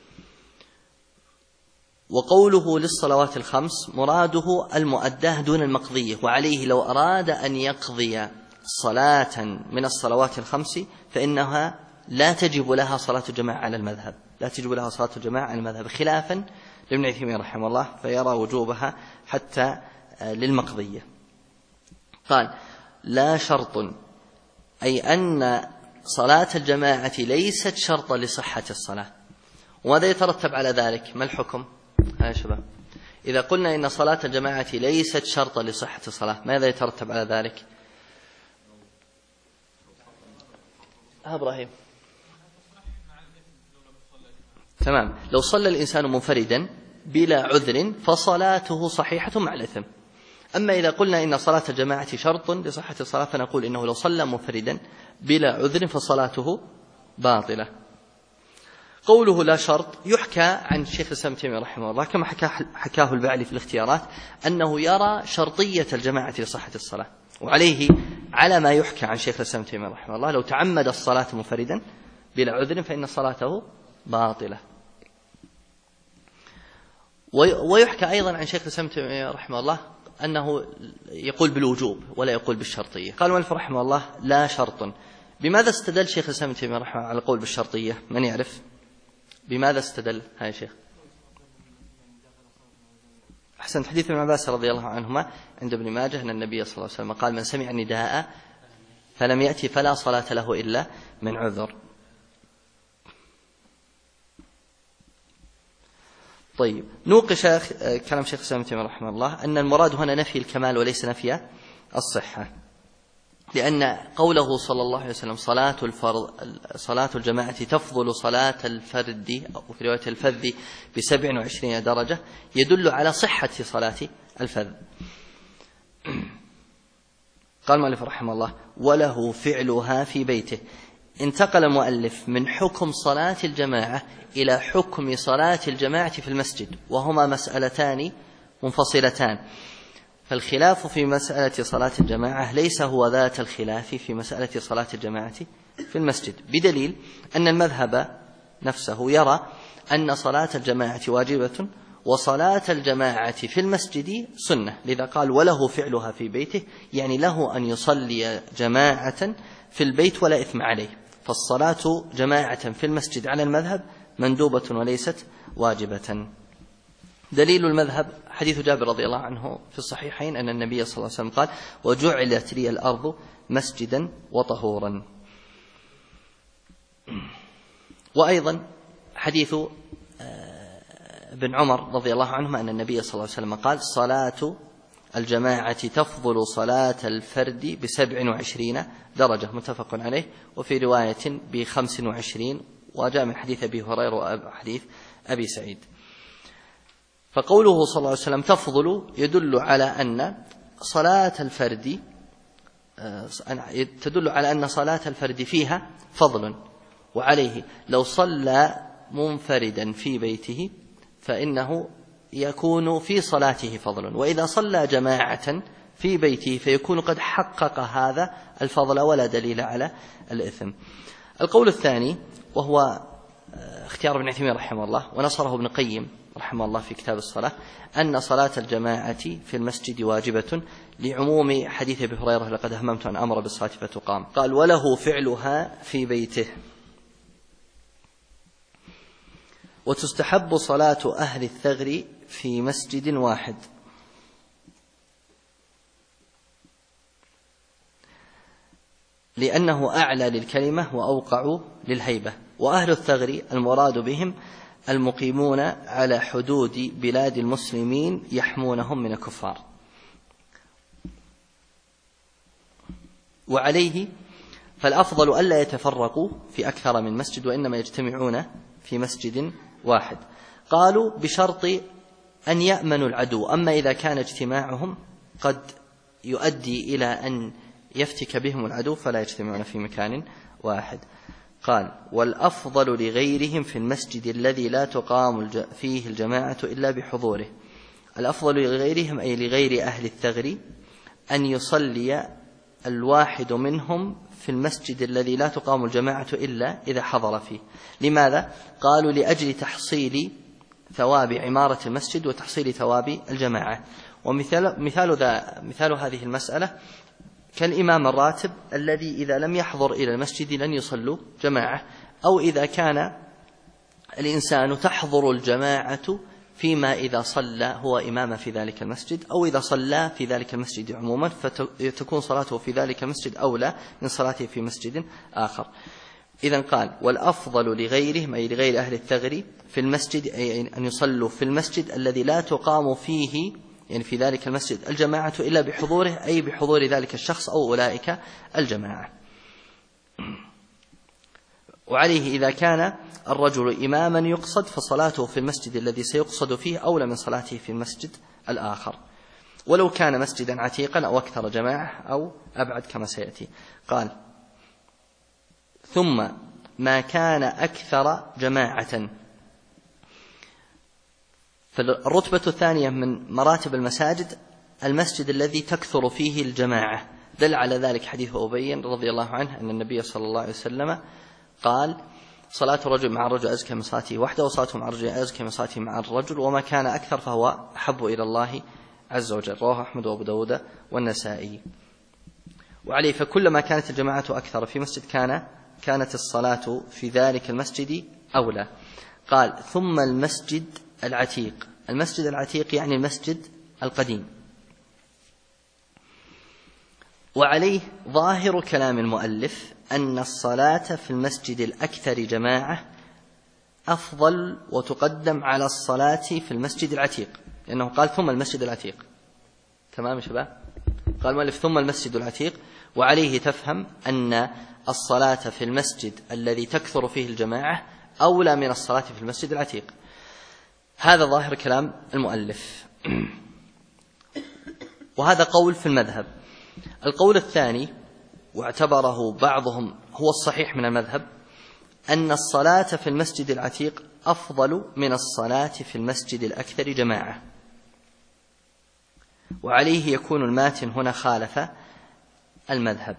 وقوله للصلوات الخمس مراده المؤداة دون المقضية. وعليه لو أراد أن يقضي صلاة من الصلوات الخمس فإنها لا تجب لها صلاة الجماعة على المذهب، لا تجب لها صلاة الجماعة على المذهب، خلافا لابن عثيمين رحمه الله فيرى وجوبها حتى للمقضية. قال لا شرط، أي أن صلاة الجماعة ليست شرطا لصحة الصلاة. وماذا يترتب على ذلك؟ ما الحكم يا شباب؟ إذا قلنا إن صلاة الجماعة ليست شرطا لصحة الصلاة ماذا يترتب على ذلك؟ إبراهيم تمام. لو صلى الإنسان منفردا بلا عذر فصلاته صحيحة مع الإثم. أما إذا قلنا إن صلاة الجماعة شرط لصحة الصلاة فنقول إنه لو صلى منفردا بلا عذر فصلاته باطلة. قوله لا شرط يحكى عن شيخ الإسلام ابن تيمية رحمه الله كما حكاه البعلي في الاختيارات أنه يرى شرطية الجماعة لصحة الصلاة. وعليه على ما يحكى عن شيخ الإسلام ابن تيمية رحمه الله لو تعمد الصلاة منفردا بلا عذر فإن صلاته باطلة. ويحكى أيضا عن شيخ الإسلام ابن تيمية رحمه الله أنه يقول بالوجوب ولا يقول بالشرطية. قال المؤلف رحمه الله لا شرط. بماذا استدل شيخ الإسلام ابن تيمية رحمه الله على القول بالشرطية؟ من يعرف بماذا استدل؟ هاي شيخ أحسن. حديث ابن عباس رضي الله عنهما عند ابن ماجه أن النبي صلى الله عليه وسلم قال من سمع النداء فلم يأتي فلا صلاة له إلا من عذر. طيب نوقش كلام شيخ الإسلام ابن تيمية رحمه الله أن المراد هنا نفي الكمال وليس نفي الصحة، لأن قوله صلى الله عليه وسلم صلاة الجماعة تفضل صلاة الفرد أو في رواية الفذ ب27 درجة يدل على صحة صلاة الفذ. قال المؤلف رحمه الله وله فعلها في بيته. انتقل المؤلف من حكم صلاة الجماعة إلى حكم صلاة الجماعة في المسجد، وهما مسألتان منفصلتان. فالخلاف في مسألة صلاة الجماعة ليس هو ذات الخلاف في مسألة صلاة الجماعة في المسجد، بدليل أن المذهب نفسه يرى أن صلاة الجماعة واجبة وصلاة الجماعة في المسجد سنة. لذا قال وله فعلها في بيته، يعني له أن يصلي جماعة في البيت ولا إثم عليه. فالصلاة جماعة في المسجد على المذهب مندوبة وليست واجبة. دليل المذهب حديث جابر رضي الله عنه في الصحيحين أن النبي صلى الله عليه وسلم قال وجعلت لي الأرض مسجدا وطهورا. وأيضا حديث ابن عمر رضي الله عنهما أن النبي صلى الله عليه وسلم قال صلاة الجماعة تفضل صلاة الفرد ب27 درجة متفق عليه، وفي رواية ب25، وجاء من حديث أبي هريرة وحديث أبي سعيد. فقوله صلى الله عليه وسلم تفضل يدل على أن صلاة الفرد تدل على أن صلاة الفرد فيها فضل، وعليه لو صلى منفردا في بيته فإنه يكون في صلاته فضل، وإذا صلى جماعة في بيته فيكون قد حقق هذا الفضل ولا دليل على الإثم. القول الثاني وهو اختيار ابن عثيمين رحمه الله ونصره ابن قيم رحمه الله في كتاب الصلاة، أن صلاة الجماعة في المسجد واجبة لعموم حديث أبي هريرة لقد هممت أن أمر بالصلاة فتقام. قال وله فعلها في بيته. وتستحب صلاة أهل الثغر في مسجد واحد، لأنه أعلى للكلمة وأوقع للهيبة. وأهل الثغر المراد بهم المقيمون على حدود بلاد المسلمين يحمونهم من الكفار. وعليه فالأفضل ألا يتفرقوا في أكثر من مسجد، وإنما يجتمعون في مسجد واحد. قالوا بشرط أن يأمنوا العدو، أما إذا كان اجتماعهم قد يؤدي إلى أن يفتك بهم العدو فلا يجتمعون في مكان واحد. قال والأفضل لغيرهم في المسجد الذي لا تقام فيه الجماعة إلا بحضوره. الأفضل لغيرهم أي لغير أهل الثغر أن يصلي الواحد منهم في المسجد الذي لا تقام الجماعة إلا إذا حضر فيه. لماذا؟ قالوا لأجل تحصيل ثواب عمارة المسجد وتحصيل ثواب الجماعة. ومثال هذه المسألة كالإمام الراتب الذي إذا لم يحضر إلى المسجد لن يصلوا جماعة، أو إذا كان الإنسان تحضر الجماعة فيما إذا صلى هو إمام في ذلك المسجد، أو إذا صلى في ذلك المسجد عموما فتكون صلاته في ذلك المسجد أولى من صلاته في مسجد آخر. إذن قال والأفضل لغيرهم أي لغير أهل الثغر في المسجد أي أن يصلوا في المسجد الذي لا تقام فيه يعني في ذلك المسجد الجماعة إلا بحضوره، أي بحضور ذلك الشخص أو أولئك الجماعة. وعليه إذا كان الرجل إماما يقصد فصلاته في المسجد الذي سيقصد فيه أولى من صلاته في المسجد الآخر، ولو كان مسجدا عتيقا أو أكثر جماعة أو أبعد كما سيأتي. قال ثم ما كان أكثر جماعة. فالرتبة الثانية من مراتب المساجد المسجد الذي تكثر فيه الجماعة. دل على ذلك حديث أبي رضي الله عنه أن النبي صلى الله عليه وسلم قال صلاة الرجل مع الرجل أزكى من صلاته وحده، وصلاته مع الرجل أزكى من صلاته مع الرجل، وما كان أكثر فهو أحب إلى الله عز وجل. رواه أحمد وأبو داود والنسائي. وعليه فكلما كانت الجماعة أكثر في مسجد كانت الصلاة في ذلك المسجد أولى. قال ثم المسجد العتيق. المسجد العتيق يعني المسجد القديم. وعليه ظاهر كلام المؤلف أن الصلاة في المسجد الأكثر جماعة أفضل وتقدم على الصلاة في المسجد العتيق، لأنه قال ثم المسجد العتيق. تمام يا شباب؟ قال المؤلف ثم المسجد العتيق، وعليه تفهم أن الصلاة في المسجد الذي تكثر فيه الجماعة أولى من الصلاة في المسجد العتيق. هذا ظاهر كلام المؤلف. وهذا قول في المذهب. القول الثاني واعتبره بعضهم هو الصحيح من المذهب أن الصلاة في المسجد العتيق أفضل من الصلاة في المسجد الأكثر جماعة. وعليه يكون الماتن هنا خالف المذهب.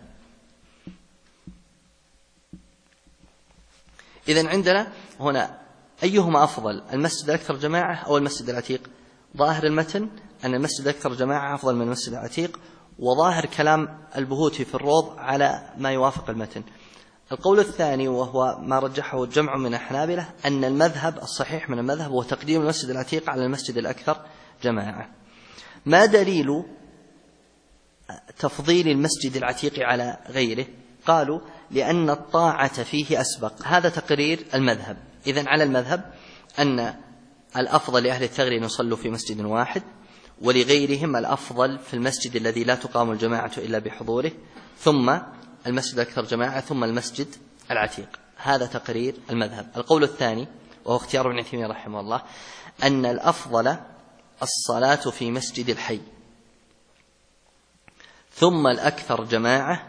إذن عندنا هنا أيهما أفضل، المسجد الأكثر جماعة أو المسجد العتيق؟ ظاهر المتن أن المسجد الأكثر جماعة أفضل من المسجد العتيق، وظاهر كلام البهوتي في الروض على ما يوافق المتن. القول الثاني وهو ما رجحه جمع من الحنابلة أن المذهب الصحيح من المذهب هو تقديم المسجد العتيق على المسجد الأكثر جماعة. ما دليل تفضيل المسجد العتيق على غيره؟ قالوا لأن الطاعة فيه أسبق. هذا تقرير المذهب. إذن على المذهب أن الأفضل لأهل الثغر أن يصلوا في مسجد واحد، ولغيرهم الأفضل في المسجد الذي لا تقام الجماعة إلا بحضوره، ثم المسجد أكثر جماعة، ثم المسجد العتيق. هذا تقرير المذهب. القول الثاني وهو اختيار ابن تيمية رحمه الله أن الأفضل الصلاة في مسجد الحي، ثم الأكثر جماعة،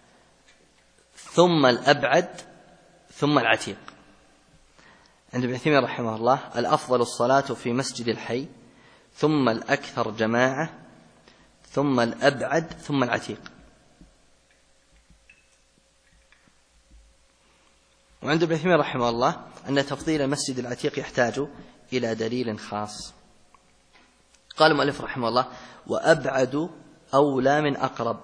ثم الأبعد، ثم العتيق. عند ابن تيمية رحمه الله الأفضل الصلاة في مسجد الحي، ثم الأكثر جماعة، ثم الأبعد، ثم العتيق. وعند ابن تيمية رحمه الله أن تفضيل المسجد العتيق يحتاج إلى دليل خاص. قال المؤلف رحمه الله: وأبعد أولى من أقرب.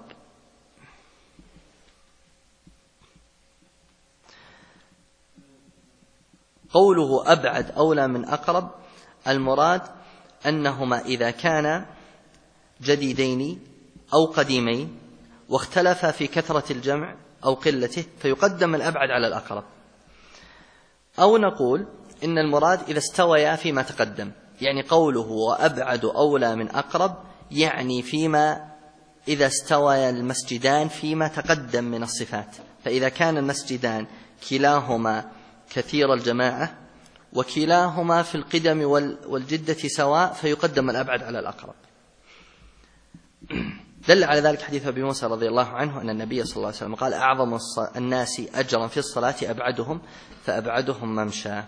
قوله أبعد أولى من أقرب المراد أنهما إذا كانا جديدين أو قديمين واختلفا في كثرة الجمع أو قلته فيقدم الأبعد على الأقرب، أو نقول إن المراد إذا استويا فيما تقدم، يعني قوله وأبعد أولى من أقرب يعني فيما إذا استوى المسجدان فيما تقدم من الصفات. فإذا كان المسجدان كلاهما كثير الجماعة وكلاهما في القدم والجدة سواء فيقدم الأبعد على الأقرب. دل على ذلك حديث أبي موسى رضي الله عنه أن النبي صلى الله عليه وسلم قال: أعظم الناس أجرا في الصلاة أبعدهم فأبعدهم ممشى.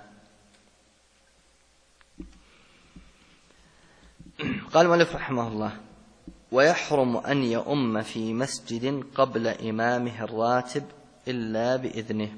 قال المؤلف رحمه الله: ويحرم أن يؤم في مسجد قبل إمامه الراتب إلا بإذنه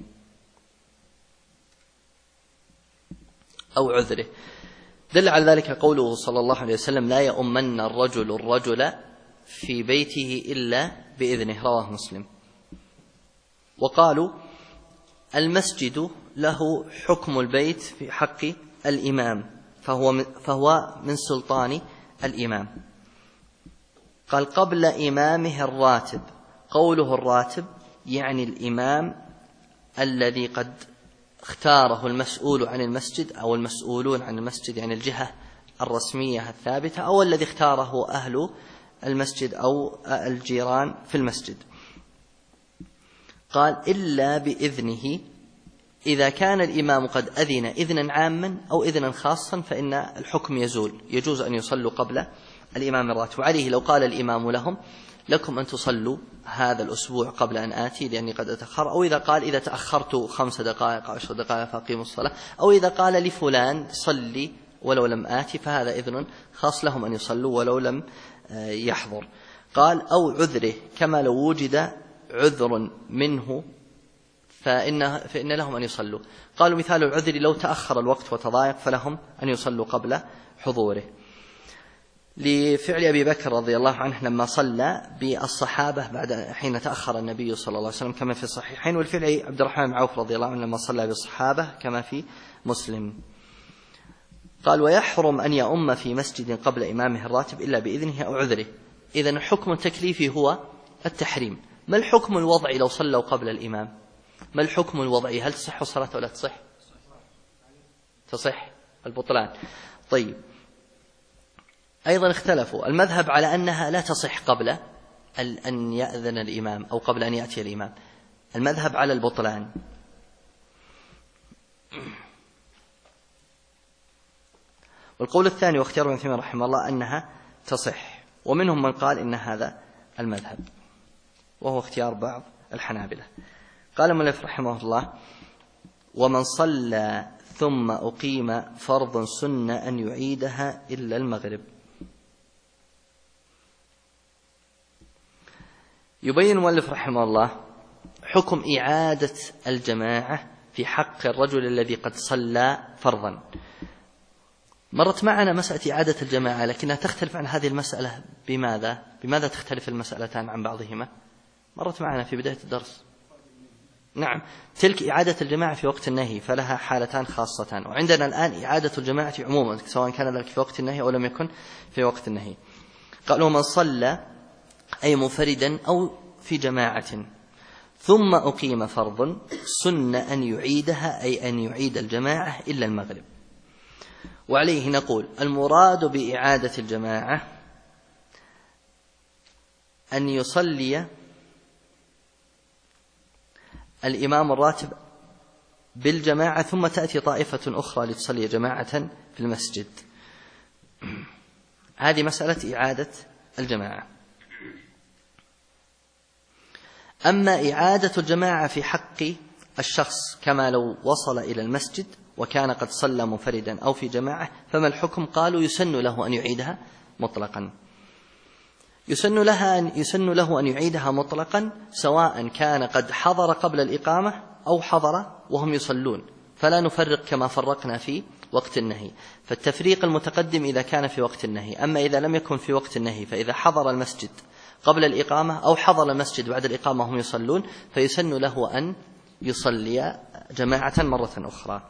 أو عذره. دل على ذلك قوله صلى الله عليه وسلم: لا يؤمن الرجل في بيته إلا بإذنه، رواه مسلم. وقالوا المسجد له حكم البيت في حق الإمام، فهو من سلطان الإمام. قال قبل إمامه الراتب، قوله الراتب يعني الإمام الذي قد اختاره المسؤول عن المسجد أو المسؤولون عن المسجد، يعني الجهة الرسمية الثابتة، أو الذي اختاره أهل المسجد أو الجيران في المسجد. قال إلا بإذنه، إذا كان الإمام قد أذن إذنا عاما أو إذنا خاصا فإن الحكم يزول، يجوز أن يصلوا قبل الإمام الراتب. وعليه لو قال الإمام لهم: لكم أن تصلوا هذا الأسبوع قبل أن آتي لأني قد أتأخر، أو إذا قال: إذا تأخرت 5 دقائق أو 10 دقائق فأقيموا الصلاة، أو إذا قال لفلان صلي ولو لم آتي، فهذا إذن خاص لهم أن يصلوا ولو لم يحضر. قال أو عذره، كما لو وجد عذر منه فإن لهم أن يصلوا. قالوا مثال العذر لو تأخر الوقت وتضايق فلهم أن يصلوا قبل حضوره، لفعل أبي بكر رضي الله عنه لما صلى بالصحابة بعد حين تأخر النبي صلى الله عليه وسلم كما في الصحيحين، والفعل عبد الرحمن بن عوف رضي الله عنه لما صلى بالصحابة كما في مسلم. قال ويحرم أن يؤم في مسجد قبل إمامه الراتب إلا بإذنه أو عذره. إذن الحكم التكليفي هو التحريم. ما الحكم الوضعي لو صلوا قبل الإمام؟ ما الحكم الوضعي؟ هل تصح الصلاة ولا تصح؟ تصح، البطلان. طيب، أيضا اختلفوا، المذهب على أنها لا تصح قبل أن يأذن الإمام أو قبل أن يأتي الإمام، المذهب على البطلان. والقول الثاني واختيار ابن تيمية رحمه الله أنها تصح، ومنهم من قال إن هذا المذهب، وهو اختيار بعض الحنابلة. قال المؤلف رحمه الله ومن صلى ثم أقيم فرض سنة أن يعيدها إلا المغرب. يبين المؤلف رحمه الله حكم إعادة الجماعة في حق الرجل الذي قد صلى فرضا. مرت معنا مسألة إعادة الجماعة، لكنها تختلف عن هذه المسألة. بماذا تختلف المسألتان عن بعضهما؟ مرت معنا في بداية الدرس. نعم، تلك إعادة الجماعة في وقت النهي فلها حالتان خاصتان، وعندنا الآن إعادة الجماعة عموما سواء كان ذلك في وقت النهي أو لم يكن في وقت النهي. قالوا من صلى أي منفردا أو في جماعة ثم أقيم فرض سن أن يعيدها أي أن يعيد الجماعة إلا المغرب. وعليه نقول المراد بإعادة الجماعة أن يصلي الإمام الراتب بالجماعة ثم تأتي طائفة أخرى لتصلي جماعة في المسجد. هذه مسألة إعادة الجماعة. أما إعادة الجماعة في حق الشخص كما لو وصل إلى المسجد وكان قد صلى منفردا أو في جماعة، فما الحكم؟ قالوا يسن له أن يعيدها مطلقا. يسن له أن يعيدها مطلقا سواء كان قد حضر قبل الإقامة أو حضر وهم يصلون، فلا نفرق كما فرقنا في وقت النهي. فالتفريق المتقدم إذا كان في وقت النهي. أما إذا لم يكن في وقت النهي، فإذا حضر المسجد قبل الإقامة أو حضر المسجد بعد الإقامة وهم يصلون، فيسن له أن يصلي جماعة مرة أخرى،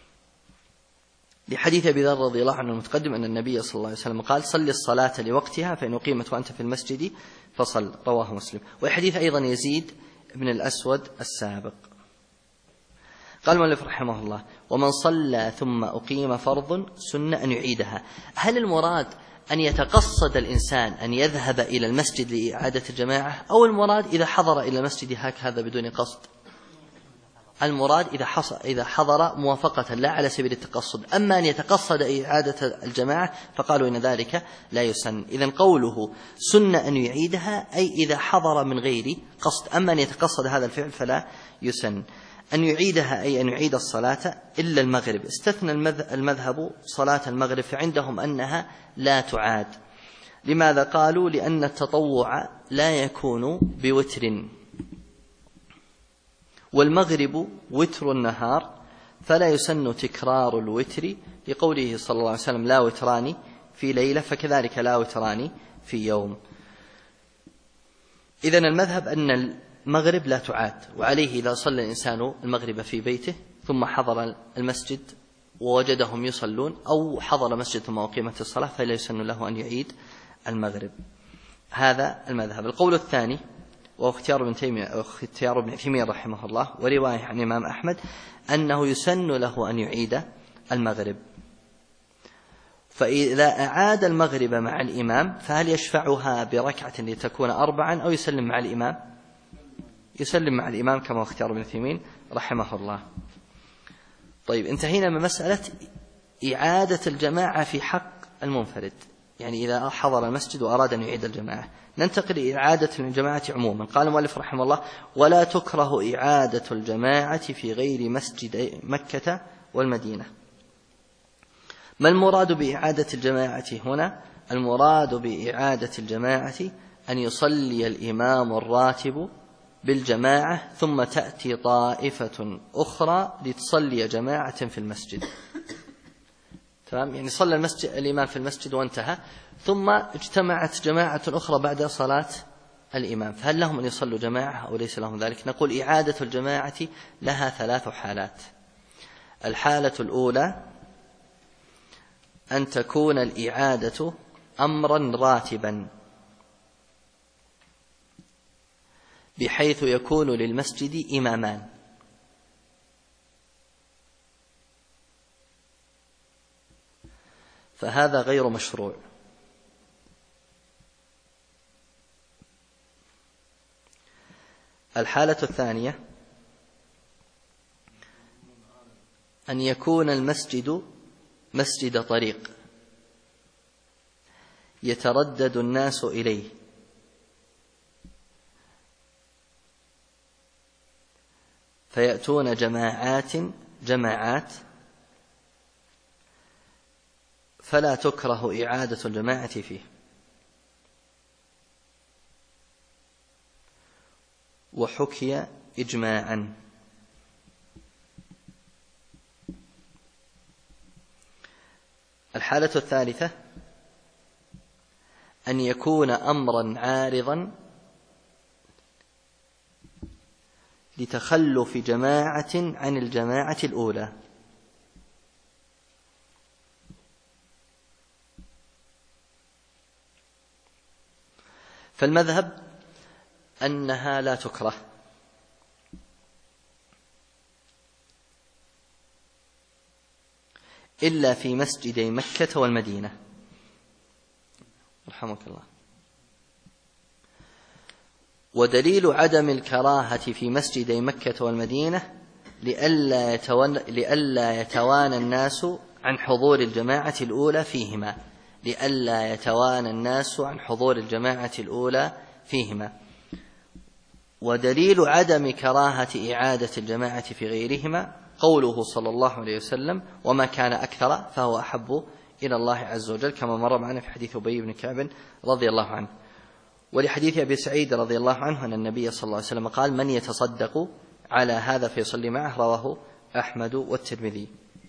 لحديث أبي ذر رضي الله عنه المتقدم أن النبي صلى الله عليه وسلم قال: صل الصلاة لوقتها فإن أقيمت وأنت في المسجد فصل، رواه مسلم. وحديث أيضا يزيد بن الأسود السابق. قال المؤلف رحمه الله: ومن صلى ثم أقيم فرض سن أن يعيدها. هل المراد أن يتقصد الإنسان أن يذهب إلى المسجد لإعادة الجماعة، أو المراد إذا حضر إلى المسجد هكذا بدون قصد؟ المراد إذا حضر موافقة لا على سبيل التقصد. أما أن يتقصد إعادة الجماعة فقالوا إن ذلك لا يسن. إذن قوله سن أن يعيدها أي إذا حضر من غير قصد. أما أن يتقصد هذا الفعل فلا يسن. أن يعيدها أي أن يعيد الصلاة إلا المغرب. استثنى المذهب صلاة المغرب، فعندهم أنها لا تعاد. لماذا؟ قالوا لأن التطوع لا يكون بوتر، والمغرب وتر النهار، فلا يسن تكرار الوتر، لقوله صلى الله عليه وسلم: لا وتران في ليلة، فكذلك لا وتران في يوم. إذن المذهب أن المغرب لا تعاد، وعليه إذا صلى الإنسان المغرب في بيته ثم حضر المسجد ووجدهم يصلون، أو حضر مسجد ثم أقيمت الصلاة، فلا يسن له أن يعيد المغرب. هذا المذهب. القول الثاني وهو اختيار ابن تيمية رحمه الله ورواية عن الإمام أحمد أنه يسن له أن يعيد المغرب. فإذا أعاد المغرب مع الإمام فهل يشفعها بركعة لتكون 4 أو يسلم مع الإمام؟ يسلم مع الإمام كما اختيار ابن تيمية رحمه الله. طيب، انتهينا من مسألة إعادة الجماعة في حق المنفرد، يعني إذا حضر المسجد وأراد أن يعيد الجماعة. ننتقل إلى إعادة الجماعة عموما. قال المؤلف رحمه الله: ولا تكره إعادة الجماعة في غير مسجد مكة والمدينة. ما المراد بإعادة الجماعة هنا؟ المراد بإعادة الجماعة أن يصلي الإمام الراتب بالجماعة ثم تأتي طائفة أخرى لتصلي جماعة في المسجد. تمام؟ يعني صلى الإمام في المسجد وانتهى، ثم اجتمعت جماعة أخرى بعد صلاة الإمام، فهل لهم أن يصلوا جماعة أو ليس لهم ذلك؟ نقول إعادة الجماعة لها 3 حالات. الحالة الأولى أن تكون الإعادة أمرا راتبا، بحيث يكون للمسجد إمامان، فهذا غير مشروع. الحالة الثانية أن يكون المسجد مسجد طريق يتردد الناس إليه، فيأتون جماعات، فلا تكره إعادة الجماعة فيه. وحكي إجماعا. الحالة الثالثة أن يكون أمرا عارضا لتخلف جماعة عن الجماعة الأولى، فالمذهب أنها لا تكره، إلا في مسجدي مكة والمدينة رحمك الله. ودليل عدم الكراهة في مسجدي مكة والمدينة لئلا يتوانى الناس عن حضور الجماعة الأولى فيهما، لئلا يتوانى الناس عن حضور الجماعة الأولى فيهما. ودليل عدم كراهة إعادة الجماعة في غيرهما قوله صلى الله عليه وسلم: وما كان أكثر فهو أحب إلى الله عز وجل، كما مر معنا في حديث أبي بن كعب رضي الله عنه. ولحديث أبي سعيد رضي الله عنه أن النبي صلى الله عليه وسلم قال: من يتصدق على هذا فيصلي معه، رواه أحمد والترمذي.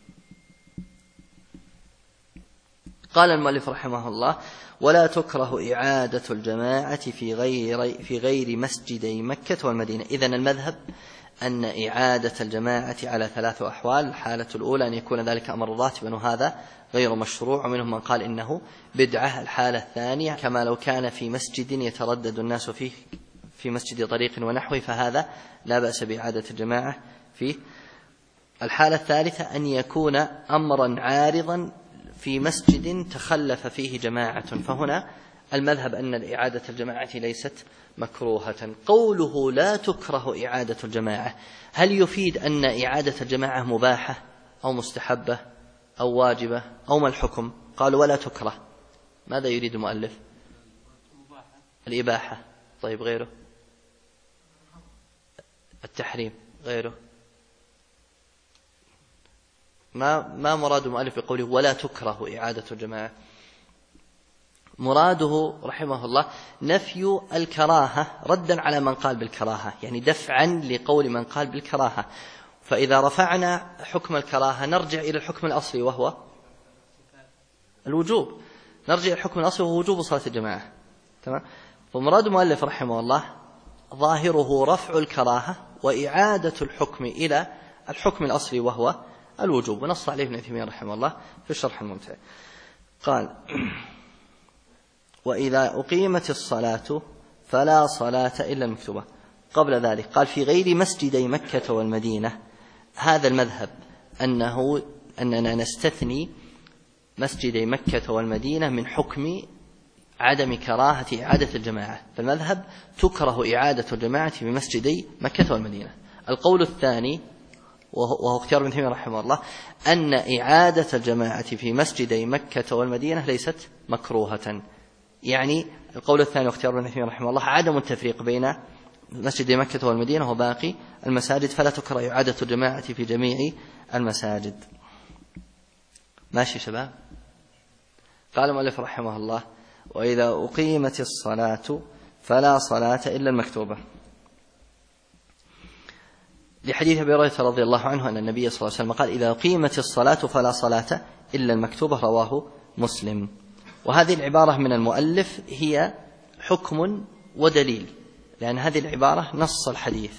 قال المؤلف رحمه الله: ولا تكره إعادة الجماعة في غير مسجدي مكة والمدينة. إذن المذهب أن إعادة الجماعة على 3 أحوال: الحالة الأولى أن يكون ذلك أمر راتبا وهذا غير مشروع، ومنهم من قال إنه بدعة. الحالة الثانية كما لو كان في مسجد يتردد الناس فيه، في مسجد طريق ونحوه، فهذا لا بأس بإعادة الجماعة فيه. الحالة الثالثة أن يكون أمرا عارضا في مسجد تخلف فيه جماعة، فهنا المذهب أن إعادة الجماعة ليست مكروهة. قوله لا تكره إعادة الجماعة، هل يفيد أن إعادة الجماعة مباحة أو مستحبة أو واجبة أو ما الحكم؟ قالوا ولا تكره. ماذا يريد المؤلف؟ الإباحة. طيب غيره؟ التحريم. غيره؟ ما مراد المؤلف بقوله ولا تكره إعادة الجماعة؟ مراده رحمه الله نفي الكراهة ردا على من قال بالكراهة، يعني دفعا لقول من قال بالكراهة. فإذا رفعنا حكم الكراهة نرجع إلى الحكم الأصلي وهو الوجوب، نرجع إلى الحكم الأصلي وهو وجوب صلاة الجماعة. تمام. فمراد المؤلف رحمه الله ظاهره رفع الكراهة وإعادة الحكم إلى الحكم الأصلي وهو الوجوب، ونص عليه ابن عثيمين رحمه الله في الشرح الممتع. قال: وإذا أقيمت الصلاة فلا صلاة إلا المكتوبة. قبل ذلك قال: في غير مسجدي مكة والمدينة. هذا المذهب أننا نستثني مسجدي مكة والمدينة من حكم عدم كراهة إعادة الجماعة، فالمذهب تكره إعادة الجماعة في مسجدي مكة والمدينة. القول الثاني وهو اختيار ابن تيمية رحمه الله أن إعادة الجماعة في مسجدي مكة والمدينة ليست مكروهة. يعني القول الثاني واختيار ابن تيمية رحمه الله عدم التفريق بين مسجد مكة والمدينة وباقي المساجد، فلا تكره إعادة الجماعة في جميع المساجد. ماشي شباب؟ قال المؤلف رحمه الله: وإذا أقيمت الصلاة فلا صلاة إلا المكتوبة، لحديث أبي هريرة رضي الله عنه أن النبي صلى الله عليه وسلم قال: إذا أقيمت الصلاة فلا صلاة إلا المكتوبة، رواه مسلم. وهذه العبارة من المؤلف هي حكم ودليل، لأن هذه العبارة نص الحديث.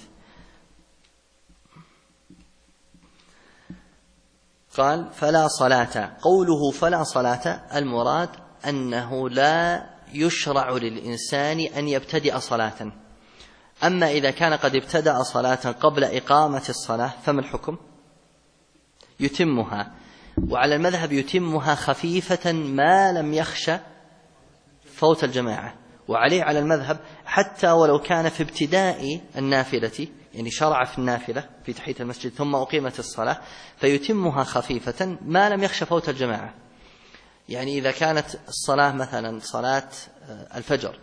قال: فلا صلاة. قوله فلا صلاة المراد أنه لا يشرع للإنسان أن يبتدئ صلاة. أما إذا كان قد ابتدأ صلاة قبل إقامة الصلاة فما الحكم؟ يتمها، وعلى المذهب يتمها خفيفة ما لم يخشى فوت الجماعة. وعليه على المذهب حتى ولو كان في ابتداء النافلة، يعني شرع في النافلة في تحية المسجد ثم أقيمت الصلاة، فيتمها خفيفة ما لم يخشى فوت الجماعة. يعني إذا كانت الصلاة مثلا صلاة الفجر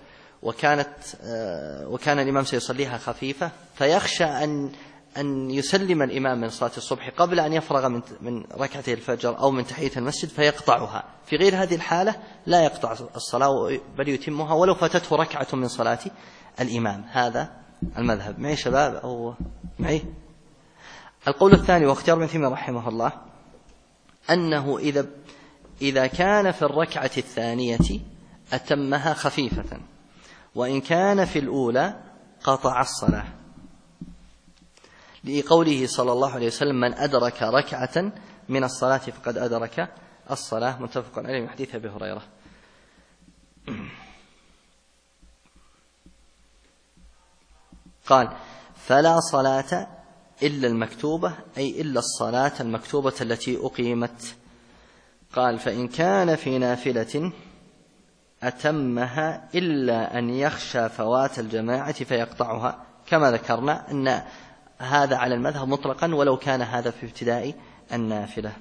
وكان الإمام سيصليها خفيفة، فيخشى أن يسلم الإمام من صلاة الصبح قبل أن يفرغ من ركعتي الفجر أو من تحية المسجد فيقطعها. في غير هذه الحالة لا يقطع الصلاة بل يتمها ولو فاتته ركعة من صلاة الإمام. هذا المذهب. معي شباب أو معي؟ القول الثاني واختيار ابن تيمية رحمه الله أنه إذا كان في الركعة الثانية أتمها خفيفة، وإن كان في الأولى قطع الصلاة، لقوله صلى الله عليه وسلم: من أدرك ركعة من الصلاة فقد أدرك الصلاة، متفق عليه من حديث أبي هريرة. قال: فلا صلاة إلا المكتوبة، أي إلا الصلاة المكتوبة التي أقيمت. قال: فإن كان في نافلة أتمها إلا أن يخشى فوات الجماعة فيقطعها، كما ذكرنا أن هذا على المذهب مطلقا ولو كان هذا في ابتداء النافلة.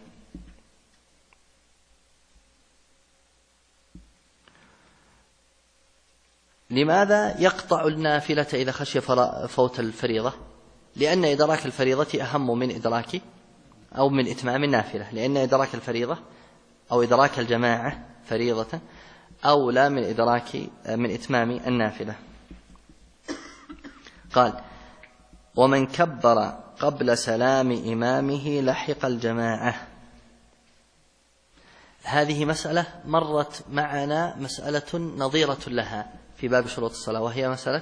لماذا يقطع النافلة إذا خشي فوت الفريضة؟ لأن إدراك الفريضة أهم من إدراك أو من إتمام النافلة، لأن إدراك الفريضة أو إدراك الجماعة فريضة أولى من إتمام النافلة. قال: ومن كبر قبل سلام إمامه لحق الجماعة. هذه مسألة مرت معنا مسألة نظيرة لها في باب شروط الصلاة، وهي مسألة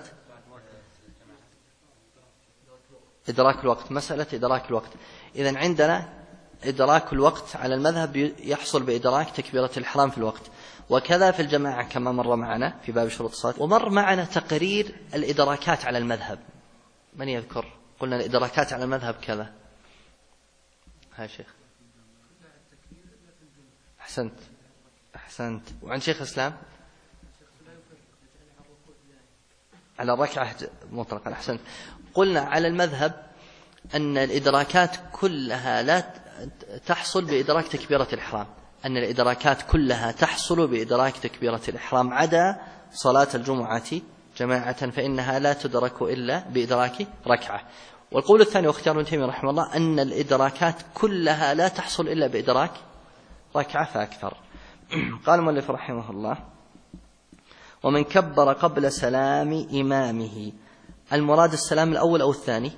إدراك الوقت. مسألة إدراك الوقت، إذن عندنا إدراك الوقت على المذهب يحصل بإدراك تكبيرة الإحرام في الوقت، وكذا في الجماعة كما مر معنا في باب شروط الصلاة. ومر معنا تقرير الإدراكات على المذهب، من يذكر؟ قلنا الإدراكات على المذهب كذا. ها شيخ، أحسنت. وعن شيخ الإسلام على الركعة مطلقا. أحسنت. قلنا على المذهب أن الإدراكات كلها لا تحصل بإدراك تكبيرة الإحرام، أن الإدراكات كلها تحصل بإدراك تكبيرة الإحرام عدا صلاة الجمعة جماعة، فإنها لا تدرك إلا بإدراك ركعة. والقول الثاني واختيار ابن تيمية رحمه الله أن الإدراكات كلها لا تحصل إلا بإدراك ركعة فأكثر. قال المؤلف رحمه الله: ومن كبر قبل سلام إمامه. المراد السلام الأول أو الثاني؟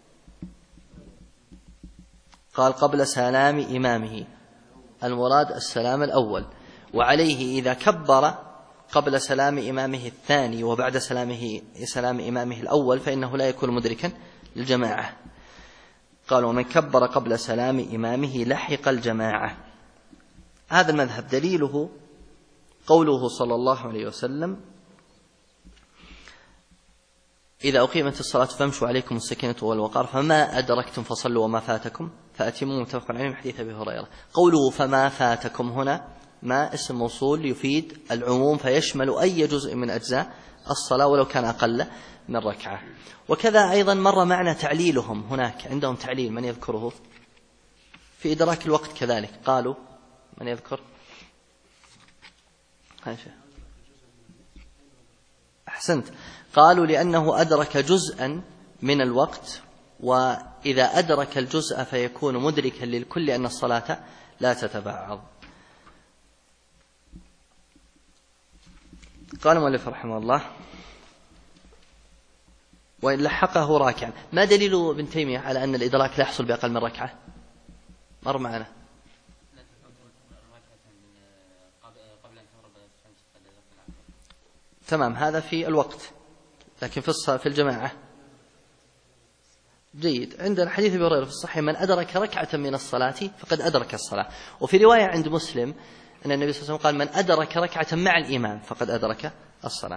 قال قبل سلام إمامه، المراد السلام الأول. وعليه إذا كبر قبل سلام إمامه الثاني وبعد سلام إمامه الأول فإنه لا يكون مدركا للجماعة. قال: ومن كبر قبل سلام إمامه لحق الجماعة. هذا المذهب دليله قوله صلى الله عليه وسلم: إذا أقيمت الصلاة فامشوا عليكم السكينة والوقار فما أدركتم فصلوا وما فاتكم فأتموا. متفق عليه حديث أبي هريرة. قوله فما فاتكم هنا ما اسم موصول يفيد العموم، فيشمل أي جزء من أجزاء الصلاة ولو كان أقل من ركعة. وكذا أيضا مر معنا تعليلهم، هناك عندهم تعليل، من يذكره؟ في إدراك الوقت كذلك قالوا، من يذكر؟ أحسنت. قالوا لأنه أدرك جزءا من الوقت، وإذا أدرك الجزء فيكون مدركا للكل، أن الصلاة لا تتبعض. قال المؤلف رحمه الله: وإن لحقه راكعا. ما دليل ابن تيمية على أن الإدراك لا يحصل بأقل من ركعة؟ مر معنا. تمام، هذا في الوقت، لكن في الجماعة جيد. عندنا حديث أبي هريرة في الصحيح: من أدرك ركعة من الصلاة فقد أدرك الصلاة. وفي رواية عند مسلم أن النبي صلى الله عليه وسلم قال: من أدرك ركعة مع الإمام فقد أدرك الصلاة.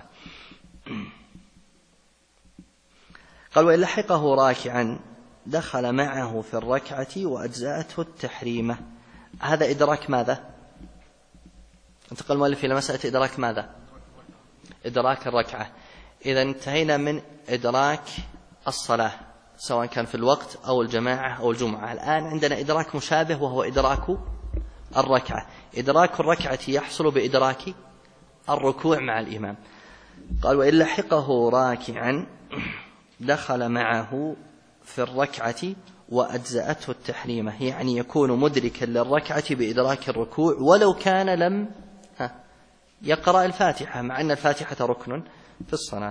قال: وإن لحقه راكعا دخل معه في الركعة وأجزأته التحريمة. هذا إدراك ماذا؟ انتقل المؤلف إلى مسألة إدراك ماذا؟ إدراك الركعة. إذا انتهينا من إدراك الصلاة سواء كان في الوقت أو الجماعة أو الجمعة. الآن عندنا إدراك مشابه وهو إدراك الركعة. إدراك الركعة يحصل بإدراك الركوع مع الإمام. قال: وإن لحقه راكعا دخل معه في الركعة وأجزأته التحريمة، يعني يكون مدركا للركعة بإدراك الركوع ولو كان لم يقرأ الفاتحة، مع أن الفاتحة ركن في الصلاة.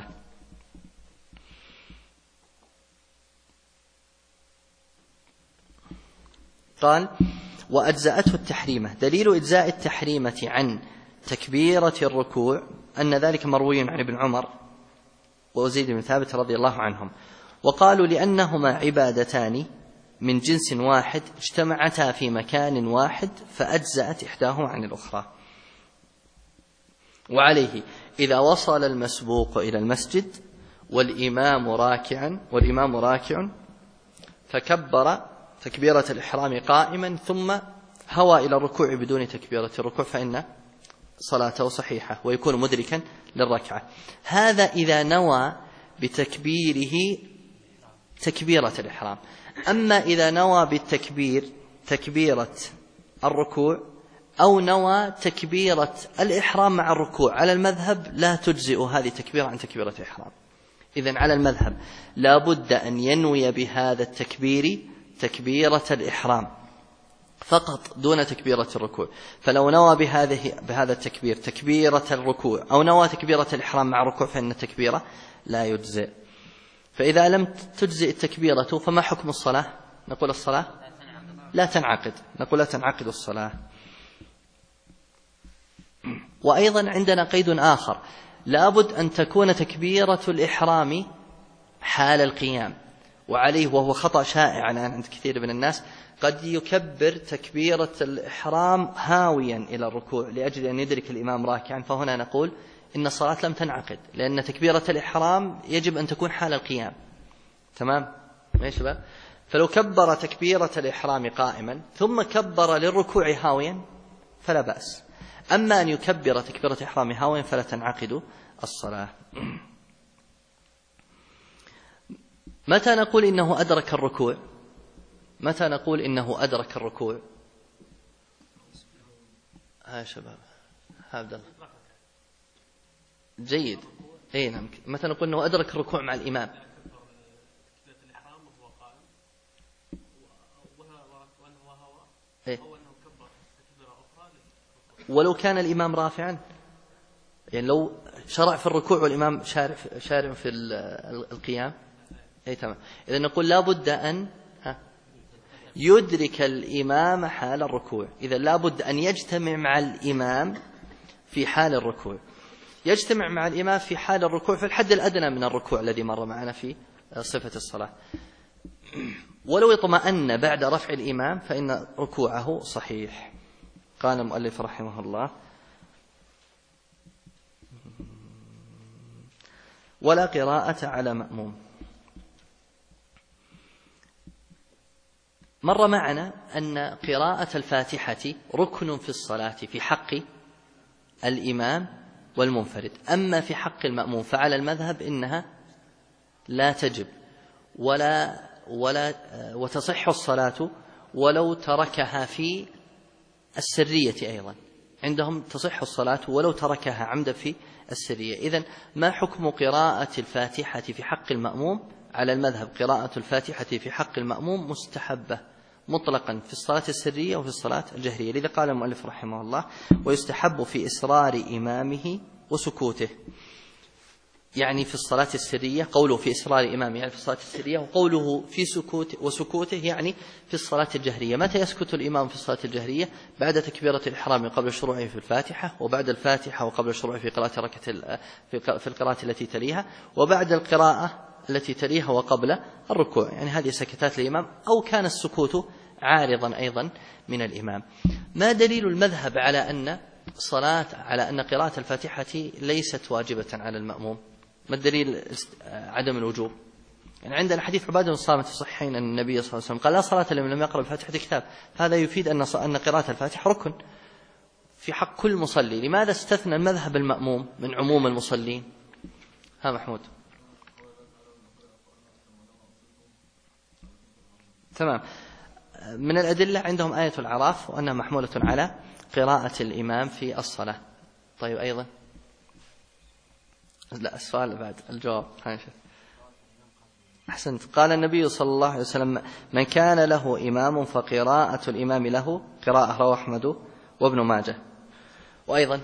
قال: وأجزأته التحريمة. دليل إجزاء التحريمة عن تكبيرة الركوع أن ذلك مروي عن ابن عمر وزيد بن ثابت رضي الله عنهم. وقالوا لأنهما عبادتان من جنس واحد اجتمعتا في مكان واحد فأجزأت إحداهما عن الأخرى. وعليه إذا وصل المسبوق إلى المسجد والإمام راكع فكبر تكبيرة الإحرام قائما ثم هوى إلى الركوع بدون تكبيرة الركوع فإن صلاته صحيحة ويكون مدركا للركعة. هذا إذا نوى بتكبيره تكبيرة الإحرام. أما إذا نوى بالتكبير تكبيرة الركوع أو نوى تكبيرة الإحرام مع الركوع، على المذهب لا تجزئ هذه التكبيرة عن تكبيرة الإحرام. إذن على المذهب لا بد أن ينوي بهذا التكبير تكبيرة الإحرام فقط دون تكبيرة الركوع. فلو نوى بهذا التكبير تكبيرة الركوع أو نوى تكبيرة الإحرام مع الركوع فإن التكبيرة لا يجزئ. فإذا لم تجزئ التكبيرة فما حكم الصلاة؟ نقول الصلاة لا تنعقد، نقول لا تنعقد الصلاة. وأيضا عندنا قيد آخر، لابد أن تكون تكبيرة الإحرام حال القيام، وعليه وهو خطأ شائع عند كثير من الناس، قد يكبر تكبيرة الإحرام هاويا إلى الركوع لأجل أن يدرك الإمام راكعا، فهنا نقول إن الصلاة لم تنعقد، لأن تكبيرة الإحرام يجب أن تكون حال القيام. تمام يا شباب؟ فلو كبر تكبيرة الإحرام قائما ثم كبر للركوع هاويا فلا بأس. أما أن يكبر تكبيرة الإحرام هاويا فلا تنعقد الصلاة. متى نقول إنه أدرك الركوع؟ متى نقول إنه أدرك الركوع؟ ها شباب، عبد الله جيد. أي نعم. متى نقول إنه أدرك الركوع مع الإمام؟ إيه؟ ولو كان الإمام رافعا، يعني لو شرع في الركوع والإمام شارع في القيام. أي تمام. إذا نقول لا بد أن يدرك الإمام حال الركوع. إذا لا بد أن يجتمع مع الإمام في حال الركوع، يجتمع مع الإمام في حال الركوع في الحد الأدنى من الركوع الذي مر معنا في صفة الصلاة. ولو اطمأن بعد رفع الإمام فإن ركوعه صحيح. قال المؤلف رحمه الله: ولا قراءة على مأموم. مر معنا أن قراءة الفاتحة ركن في الصلاة في حق الإمام والمنفرد، أما في حق المأموم فعلى المذهب إنها لا تجب وتصح الصلاة ولو تركها في السرية. أيضا عندهم تصح الصلاة ولو تركها عمدا في السرية. إذن ما حكم قراءة الفاتحة في حق المأموم؟ على المذهب قراءة الفاتحة في حق المأموم مستحبة مطلقا في الصلاة السرية وفي الصلاة الجهرية. لذا قال المؤلف رحمه الله: ويستحب في إسرار إمامه وسكوته. يعني في الصلاة السرية، قوله في إسرار إمامه يعني في الصلاة السرية، وقوله في وسكوته يعني في الصلاة الجهرية. متى يسكت الإمام في الصلاة الجهرية؟ بعد تكبيرة الإحرام قبل شروعه في الفاتحة، وبعد الفاتحة وقبل شروعه في قراءة في القراءة التي تليها، وبعد القراءة التي تليها وقبل الركوع. يعني هذه سكتات الإمام، أو كان السكوت عارضا أيضا من الإمام. ما دليل المذهب على أن قراءة الفاتحة ليست واجبة على المأموم؟ ما الدليل عدم الوجوب؟ يعني عندنا حديث عبادة بن الصامت في الصحيحين أن النبي صلى الله عليه وسلم قال: لا صلاة لمن لم يقرأ بفاتحة كتاب. هذا يفيد أن قراءة الفاتحة ركن في حق كل مصلي. لماذا استثنى المذهب المأموم من عموم المصلين؟ ها محمود. تمام. من الأدلة عندهم آية العراف وأنها محمولة على قراءة الإمام في الصلاة. طيب أيضا لا، السؤال بعد الجواب. أحسنت. قال النبي صلى الله عليه وسلم: من كان له إمام فقراءة الإمام له قراءة. رواه أحمد وابن ماجه. وأيضا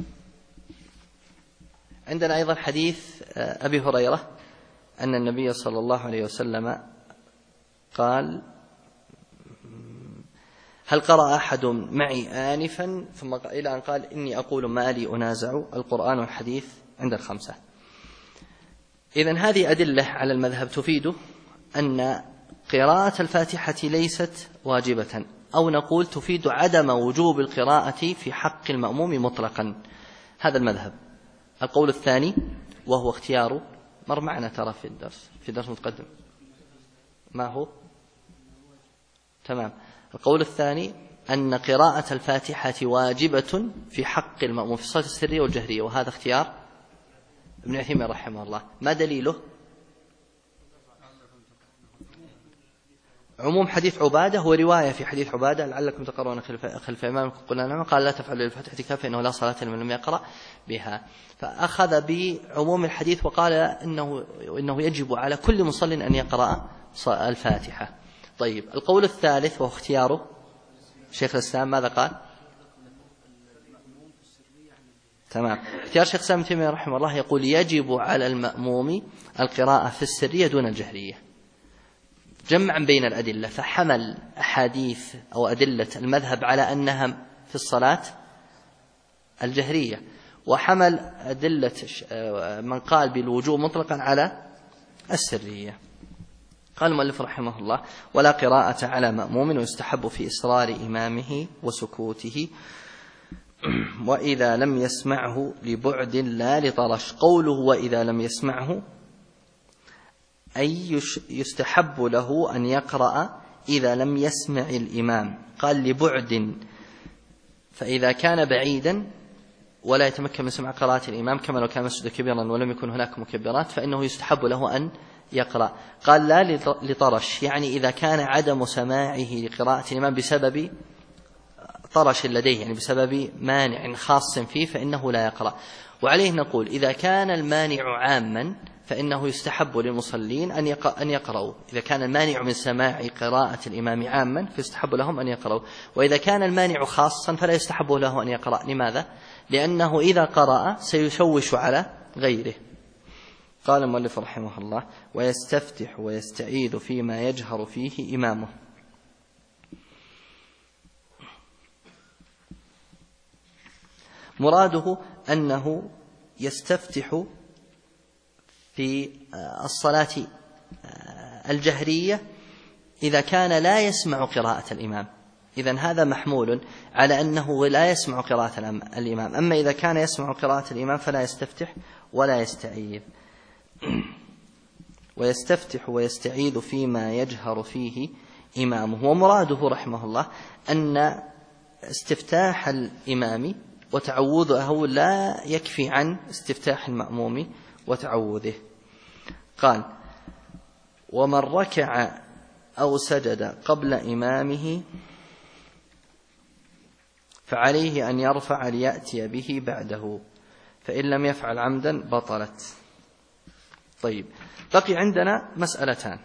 عندنا أيضا حديث أبي هريرة أن النبي صلى الله عليه وسلم قال: هل قرأ أحد معي آنفا؟ ثم إلى أن قال: إني أقول ما لي أنازع القرآن والحديث عند الخمسة. إذن هذه أدلة على المذهب تفيد أن قراءة الفاتحة ليست واجبة، أو نقول تفيد عدم وجوب القراءة في حق المأموم مطلقا. هذا المذهب. القول الثاني وهو اختيار مر معنا ترى في الدرس متقدم. ما هو؟ تمام. القول الثاني أن قراءة الفاتحة واجبة في حق المأموم في الصلاة السرية والجهرية، وهذا اختيار ابن عثيمين رحمه الله. ما دليله؟ عموم حديث عبادة ورواية في حديث عبادة لعلكم تقرؤون خلف إمامكم قلنا نعم، قال لا تفعلوا للفاتحة كافة إنه لا صلاة لمن لم يقرأ بها، فأخذ بعموم الحديث وقال إنه يجب على كل مصل أن يقرأ الفاتحة. طيب القول الثالث وهو اختياره شيخ الإسلام ماذا قال؟ تمام، اختيار شيخ الإسلام ابن تيمية رحمه الله يقول يجب على المأموم القراءة في السرية دون الجهرية، جمعا بين الأدلة، فحمل أحاديث أو أدلة المذهب على أنها في الصلاة الجهرية، وحمل أدلة من قال بالوجوب مطلقا على السرية. قال المؤلف رحمه الله ولا قراءة على مأموم ويستحب في إصرار إمامه وسكوته وإذا لم يسمعه لبعد لا لطرش. قوله وإذا لم يسمعه أي يستحب له أن يقرأ إذا لم يسمع الإمام، قال لبعد، فإذا كان بعيدا ولا يتمكن من سمع قراءة الإمام كما لو كان مسجد كبيرا ولم يكن هناك مكبرات فإنه يستحب له أن يقرأ. قال لا لطرش، يعني إذا كان عدم سماعه لقراءة الإمام بسبب طرش لديه، يعني بسبب مانع خاص فيه، فإنه لا يقرأ. وعليه نقول إذا كان المانع عاما فإنه يستحب للمصلين أن يقرأوا، إذا كان المانع من سماع قراءة الإمام عاما فيستحب لهم أن يقرأوا، وإذا كان المانع خاصا فلا يستحب له أن يقرأ. لماذا؟ لأنه إذا قرأ سيشوش على غيره. قال المؤلف رحمه الله ويستفتح ويستعيذ فيما يجهر فيه إمامه. مراده أنه يستفتح في الصلاة الجهرية إذا كان لا يسمع قراءة الإمام، إذن هذا محمول على أنه لا يسمع قراءة الإمام. أما إذا كان يسمع قراءة الإمام فلا يستفتح ولا يستعيذ. ويستفتح ويستعيذ فيما يجهر فيه إمامه. ومراده رحمه الله أن استفتاح الإمام وتعوذه لا يكفي عن استفتاح المأموم وتعوذه. قال ومن ركع أو سجد قبل إمامه فعليه أن يرفع ليأتي به بعده، فإن لم يفعل عمدا بطلت. طيب بقي عندنا مسألتان.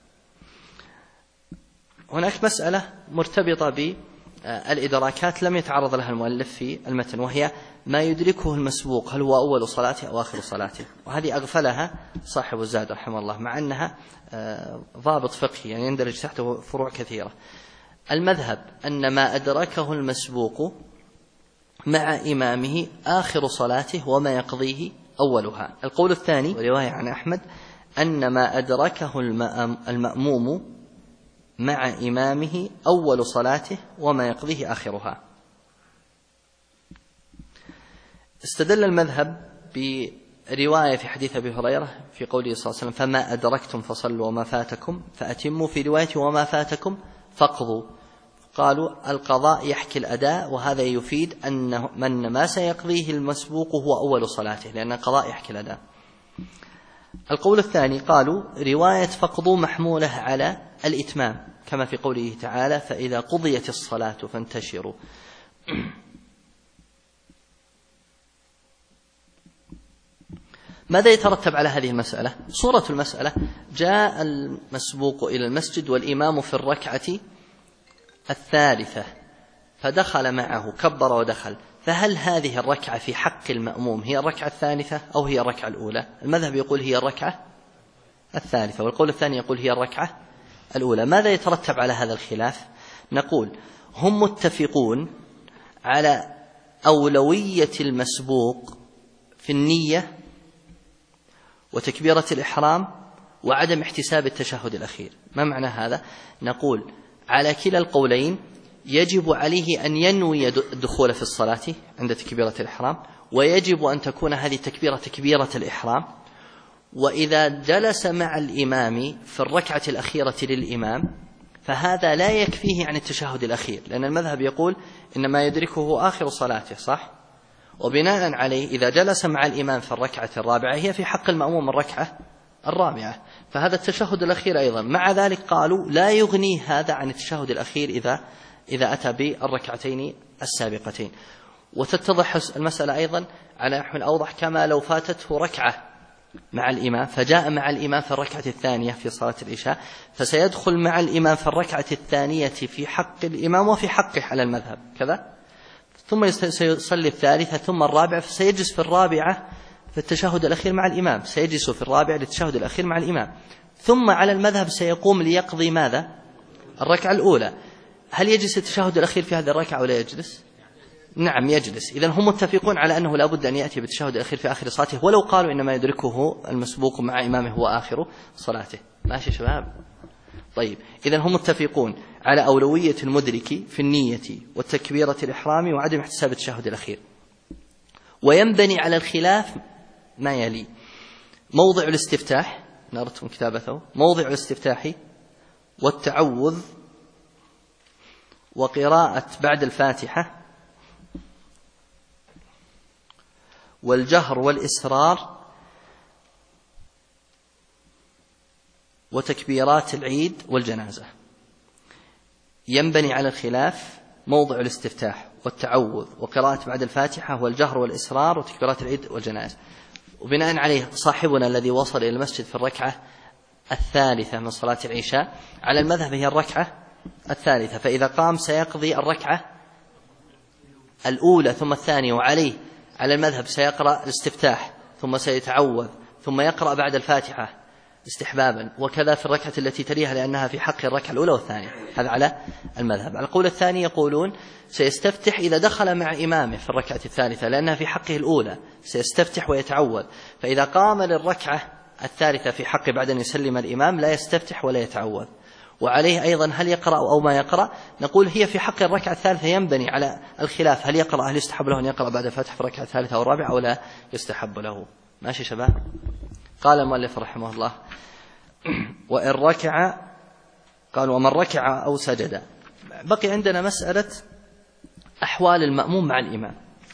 هناك مسألة مرتبطة بالإدراكات لم يتعرض لها المؤلف في المتن، وهي ما يدركه المسبوق هل هو أول صلاته أو آخر صلاته، وهذه أغفلها صاحب الزاد رحمه الله، مع أنها ضابط فقهي يعني يندرج تحته فروع كثيرة. المذهب أن ما أدركه المسبوق مع إمامه آخر صلاته وما يقضيه أولها. القول الثاني ورواية عن أحمد أن ما أدركه المأموم مع إمامه أول صلاته وما يقضيه آخرها. استدل المذهب برواية في حديث أبي هريرة في قوله صلى الله عليه وسلم فما أدركتم فصلوا وما فاتكم فأتموا، في رواية وما فاتكم فاقضوا. قالوا القضاء يحكي الأداء، وهذا يفيد أن من ما سيقضيه المسبوق هو أول صلاته، لأن القضاء يحكي الأداء. القول الثاني قالوا رواية فاقضوا محمولة على الإتمام، كما في قوله تعالى فإذا قضيت الصلاة فانتشروا. ماذا يترتب على هذه المسألة؟ صورة المسألة: جاء المسبوق إلى المسجد والإمام في الركعة الثالثة فدخل معه، كبر ودخل، فهل هذه الركعة في حق المأموم هي الركعة الثالثة أو هي الركعة الأولى؟ المذهب يقول هي الركعة الثالثة، والقول الثاني يقول هي الركعة الأولى. ماذا يترتب على هذا الخلاف؟ نقول هم متفقون على أولوية المسبوق في النية وتكبيرة الإحرام وعدم احتساب التشهد الأخير. ما معنى هذا؟ نقول على كلا القولين يجب عليه أن ينوي الدخول في الصلاة عند تكبيرة الإحرام، ويجب أن تكون هذه التكبيرة تكبيرة الإحرام. وإذا جلس مع الإمام في الركعة الأخيرة للإمام فهذا لا يكفيه عن التشهد الأخير، لأن المذهب يقول إنما يدركه آخر صلاته، صح؟ وبناء عليه إذا جلس مع الإمام في الركعة الرابعة هي في حق المأموم الركعة الرابعة، فهذا التشهد الأخير أيضا. مع ذلك قالوا لا يغني هذا عن التشهد الأخير إذا أتى بالركعتين السابقتين. وتتضح المسألة أيضا على نحو أوضح كما لو فاتته ركعة مع الإمام فجاء مع الإمام في الركعة الثانية في صلاة العشاء، فسيدخل مع الإمام في الركعة الثانية في حق الإمام وفي حقه على المذهب كذا، ثم سيصلي الثالثة ثم الرابعة، فسيجلس في الرابعة في التشهد الأخير مع الإمام، سيجلس في الرابعة للتشهد الأخير مع الإمام، ثم على المذهب سيقوم ليقضي ماذا؟ الركعة الأولى. هل يجلس التشهد الأخير في هذه الركعة ولا يجلس؟ نعم يجلس. إذن هم متفقون على أنه لا بد أن يأتي بالتشهد الأخير في آخر صلاته، ولو قالوا إنما يدركه المسبوق مع إمامه هو آخر صلاته. ماشي شباب؟ طيب، إذن هم متفقون على أولوية المدرك في النية والتكبيرة الإحرام وعدم احتساب التشهد الأخير. وينبني على الخلاف ما يلي: موضع الاستفتاح، نرتم كتابته، موضع الاستفتاح والتعوذ وقراءة بعد الفاتحة والجهر والإسرار وتكبيرات العيد والجنازة. ينبني على الخلاف موضع الاستفتاح والتعوذ وقراءة بعد الفاتحة والجهر والإسرار وتكبيرات العيد والجنازة. وبناء عليه صاحبنا الذي وصل إلى المسجد في الركعة الثالثة من صلاة العشاء على المذهب هي الركعة الثالثة، فإذا قام سيقضي الركعة الأولى ثم الثانية، وعليه على المذهب سيقرأ الاستفتاح ثم سيتعوذ ثم يقرأ بعد الفاتحة استحبابا، وكذا في الركعة التي تليها لأنها في حق الركعة الأولى والثانية. هذا على المذهب. على القول الثاني يقولون سيستفتح إذا دخل مع إمامه في الركعة الثالثة لأنها في حقه الأولى، سيستفتح ويتعوذ، فإذا قام للركعة الثالثة في حق بعد أن يسلم الإمام لا يستفتح ولا يتعوذ. وعليه أيضا هل يقرأ أو ما يقرأ؟ نقول هي في حق الركعة الثالثة ينبني على الخلاف، هل يقرأ، هل يستحب له أن يقرأ بعد الفتح في الركعة الثالثة أو الرابعة أو لا يستحب له. ماشي شباب؟ قال المؤلف رحمه الله: وإن ركع، قال ومن ركع أو سجد. بقي عندنا مسألة أحوال المأموم مع الإمام،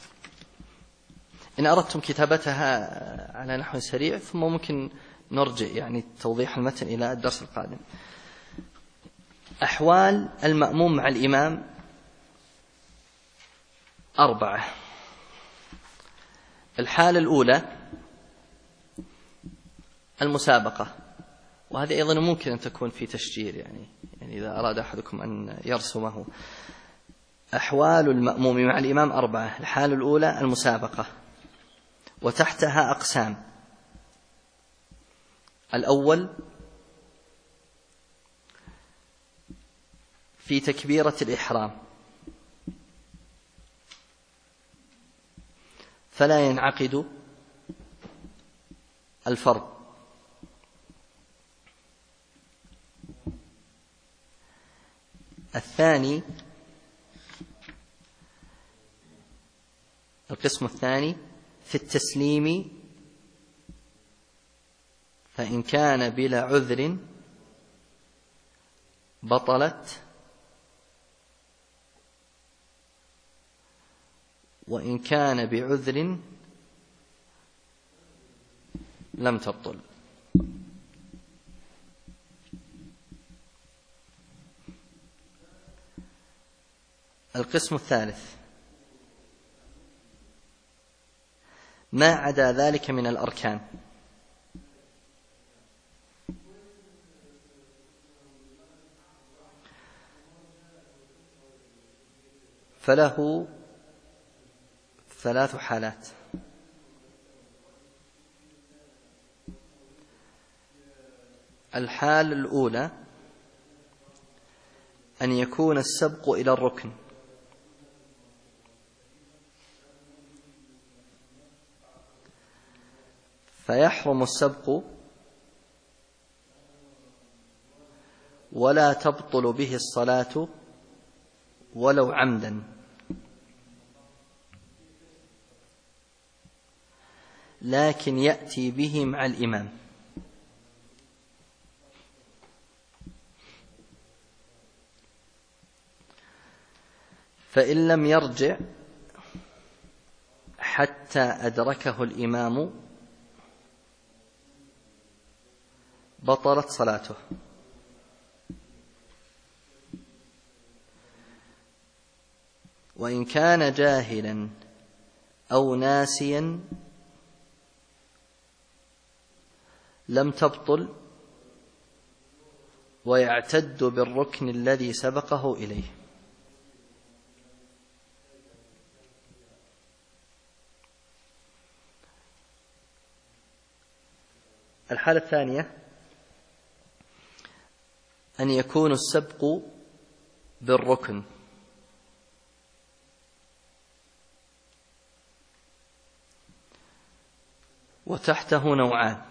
إن أردتم كتابتها على نحو سريع ثم ممكن نرجع يعني توضيح المتن إلى الدرس القادم. أحوال المأموم مع الإمام 4. الحالة الأولى المسابقة، وهذه أيضا ممكن أن تكون في تشجير، يعني إذا أراد أحدكم أن يرسمه. أحوال المأموم مع الإمام 4. الحالة الأولى المسابقة، وتحتها أقسام. الأول في تكبيرة الإحرام، فلا ينعقد الفرض. الثاني، القسم الثاني في التسليم، فإن كان بلا عذر بطلت، وإن كان بعذر لم تبطل. القسم الثالث ما عدا ذلك من الأركان، فله 3 حالات. الحالة الأولى أن يكون السبق إلى الركن، فيحرم السبق ولا تبطل به الصلاة ولو عمدا، لكن يأتي به مع الإمام. فإن لم يرجع حتى أدركه الإمام بطلت صلاته. وإن كان جاهلا أو ناسيا لم تبطل ويعتد بالركن الذي سبقه إليه. الحالة الثانية أن يكون السبق بالركن، وتحته نوعان.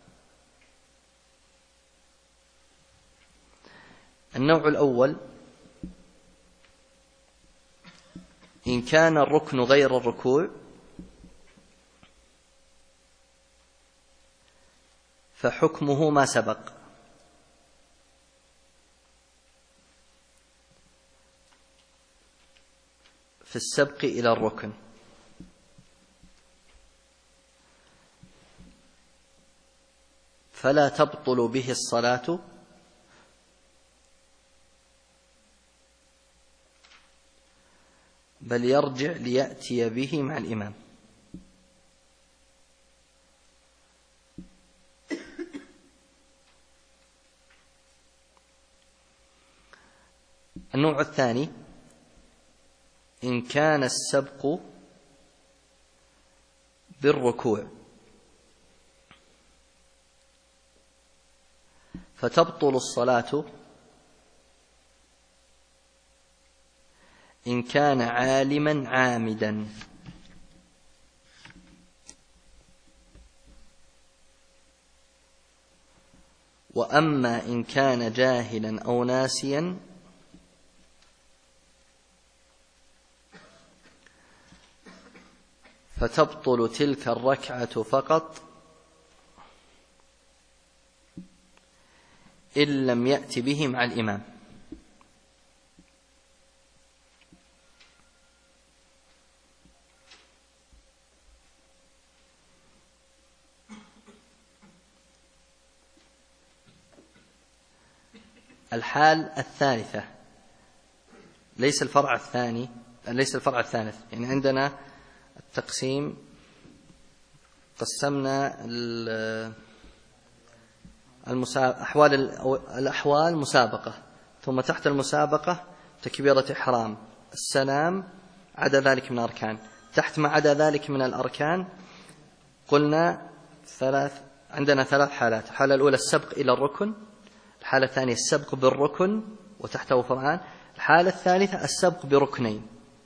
النوع الأول إن كان الركن غير الركوع فحكمه ما سبق، في السبق إلى الركن. فلا تبطل به الصلاة بل يرجع ليأتي به مع الإمام. النوع الثاني إن كان السبق بالركوع فتبطل الصلاة إن كان عالما عامدا، وأما إن كان جاهلا أو ناسيا فتبطل تلك الركعة فقط إن لم يأت به مع الإمام. الحال الثالثة ليس الفرع الثالث، يعني عندنا التقسيم قسمنا الأحوال مسابقة، ثم تحت المسابقة تكبيرة إحرام، السلام، عدا ذلك من الأركان. تحت ما عدا ذلك من الأركان قلنا عندنا ثلاث حالات. الحالة الأولى السبق إلى الركن، الحالة الثانية السبق بالركن وتحته فرعان، الحالة الثالثة السبق بركنين.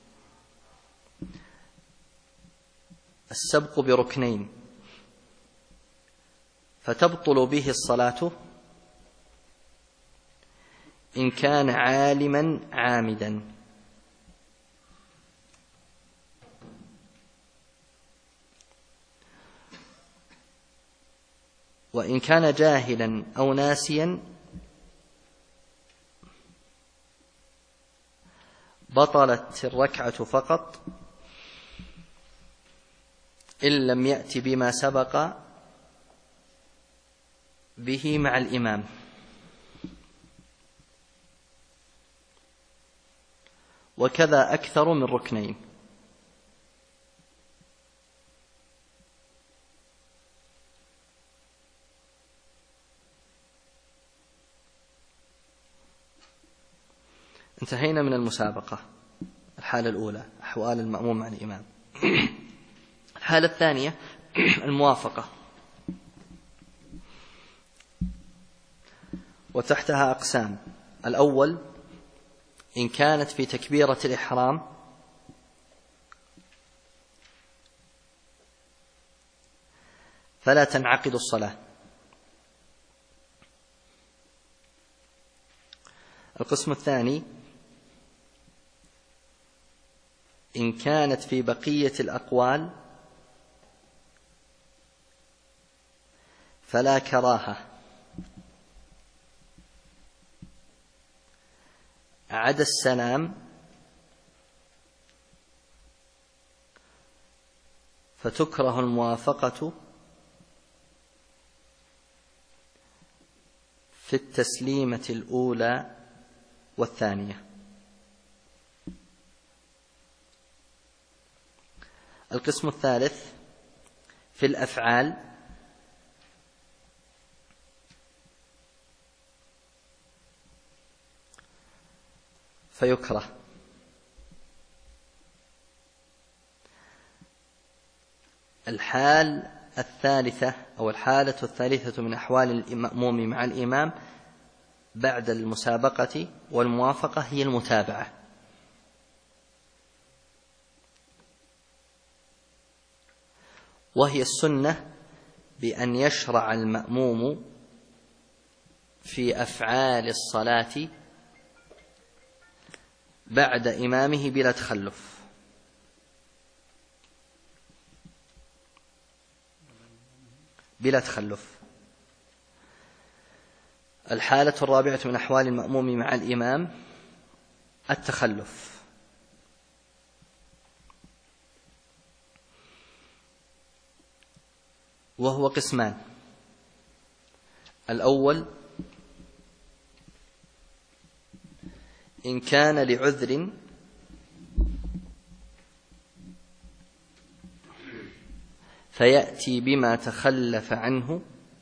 السبق بركنين فتبطل به الصلاة إن كان عالما عامدا، وإن كان جاهلا أو ناسيا بطلت الركعة فقط إن لم يأت بما سبق به مع الإمام. وكذا أكثر من ركنين. انتهينا من المسابقة، الحالة الأولى أحوال المأموم مع الإمام. الحالة الثانية الموافقة، وتحتها أقسام. الأول إن كانت في تكبيرة الإحرام فلا تنعقد الصلاة. القسم الثاني إن كانت في بقية الأقوال فلا كراهة عدا السلام فتكره الموافقة في التسليمة الأولى والثانية. القسم الثالث في الأفعال فيكره. الحال الثالثة أو الحالة الثالثة من أحوال المأموم مع الإمام بعد المسابقة والموافقة هي المتابعة، وهي السنة بأن يشرع المأموم في أفعال الصلاة بعد إمامه بلا تخلف. الحالة الرابعة من أحوال المأموم مع الإمام التخلف، وهو قسمان: الأول إن كان لعذر فيأتي بما تخلف عنه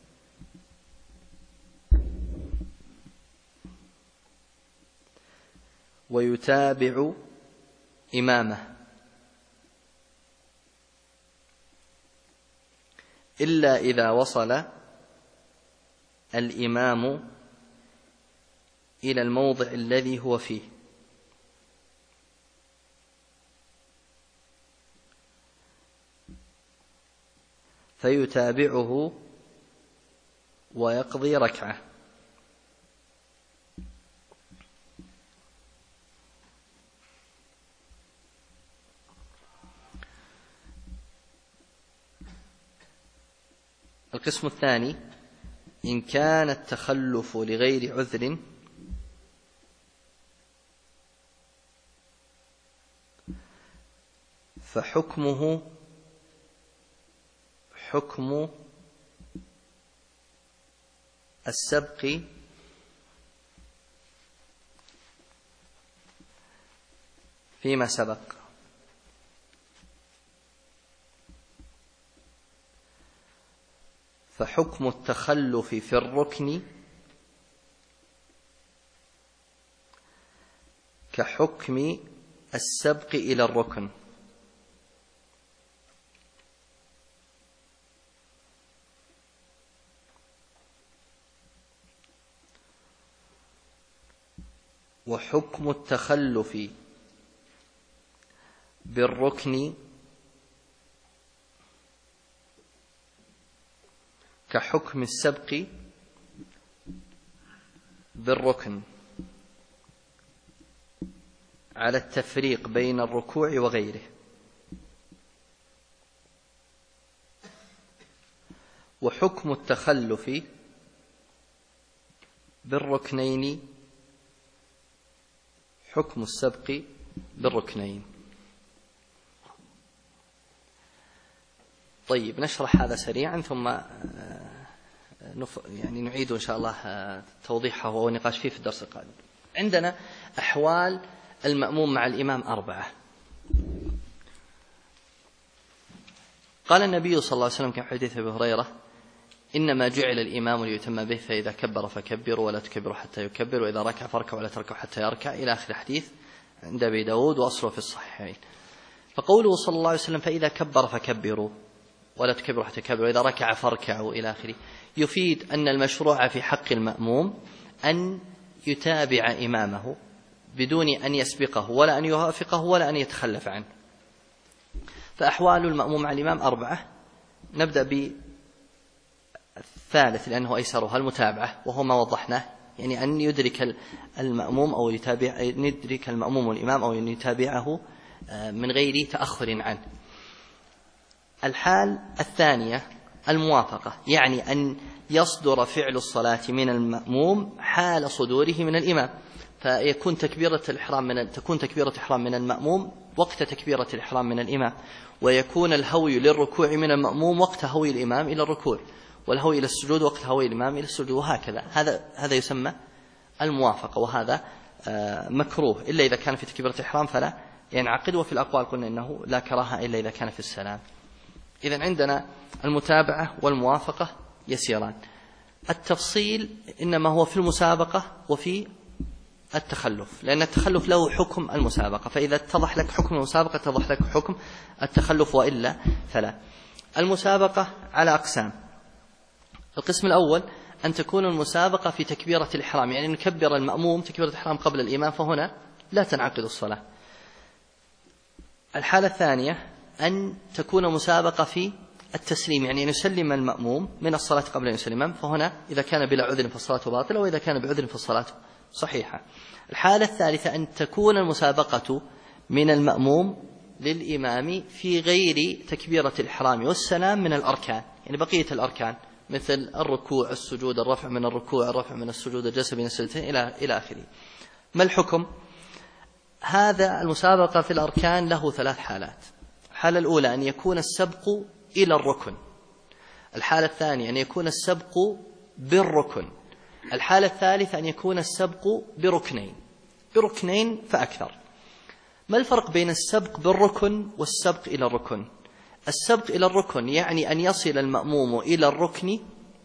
ويتابع إمامه، إلا إذا وصل الإمام إلى الموضع الذي هو فيه، فيتابعه ويقضي ركعة. القسم الثاني إن كان التخلف لغير عذر فحكمه حكم السبق فيما سبق، فحكم التخلف في الركن كحكم السبق إلى الركن، وحكم التخلف بالركن كحكم السبق بالركن على التفريق بين الركوع وغيره. وحكم التخلف بالركنين حكم السبق بالركنين. طيب، نشرح هذا سريعا ثم نعيد إن شاء الله توضيحه ونقاش فيه في الدرس القادم. عندنا أحوال المأموم مع الإمام 4. قال النبي صلى الله عليه وسلم كما في حديث أبي هريرة: إنما جعل الإمام ليتم به، فإذا كبر فكبروا ولا تكبروا حتى يكبر، وإذا ركع فاركعوا ولا تركعوا حتى يركع، إلى آخر الحديث عند أبي داود وأصله في الصحيحين. فقوله صلى الله عليه وسلم فإذا كبر فكبروا ولا تكبروا حتى يكبروا وإذا ركع فاركعوا إلى آخره يفيد أن المشروع في حق المأموم أن يتابع إمامه بدون أن يسبقه ولا أن يوافقه ولا أن يتخلف عنه. فأحوال المأموم مع الإمام 4. نبدأ بالثالث لأنه أيسرها، المتابعة، وهو ما وضحناه، يعني أن يدرك المأموم أو يدرك المأموم والإمام أو أن يتابعه من غير تأخر عنه. الحال الثانية الموافقة، يعني أن يصدر فعل الصلاة من المأموم حال صدوره من الإمام. فيكون تكون تكبيرة الإحرام من المأموم وقت تكبيرة الإحرام من الإمام، ويكون الهوي للركوع من المأموم وقت هوي الإمام إلى الركوع، والهوي إلى السجود وقت هوي الإمام إلى السجود، وهكذا. هذا يسمى الموافقة، وهذا مكروه إلا إذا كان في تكبيرة الإحرام فلا ينعقد. وفي الأقوال قلنا إنه لا كراهة إلا إذا كان في السلام. إذن عندنا المتابعة والموافقة يسيران. التفصيل إنما هو في المسابقة وفي التخلف، لأن التخلف له حكم المسابقة، فإذا اتضح لك حكم المسابقة اتضح لك حكم التخلف، وإلا فلا. المسابقة على أقسام. القسم الأول أن تكون المسابقة في تكبيرة الإحرام، يعني نكبر المأموم تكبيرة الإحرام قبل الإمام، فهنا لا تنعقد الصلاة. الحالة الثانية أن تكون مسابقة في التسليم، يعني يسلم المأموم من الصلاة قبل أن يسلم، فهنا إذا كان بلا عذر فالصلاة باطلة، وإذا كان بعذر فالصلاة صحيحة. الحالة الثالثة أن تكون المسابقة من المأموم للإمام في غير تكبيرة الإحرام والسلام من الأركان، يعني بقية الأركان مثل الركوع، السجود، الرفع من الركوع، الرفع من السجود، الجلسة بين السجدتين إلى آخره. ما الحكم؟ هذا المسابقة في الأركان له 3 حالات. الحالة الأولى أن يكون السبق إلى الركن، الحالة الثانية أن يكون السبق بالركن، الحالة الثالثة أن يكون السبق بركنين فأكثر. ما الفرق بين السبق بالركن والسبق إلى الركن؟ السبق إلى الركن يعني أن يصل المأموم إلى الركن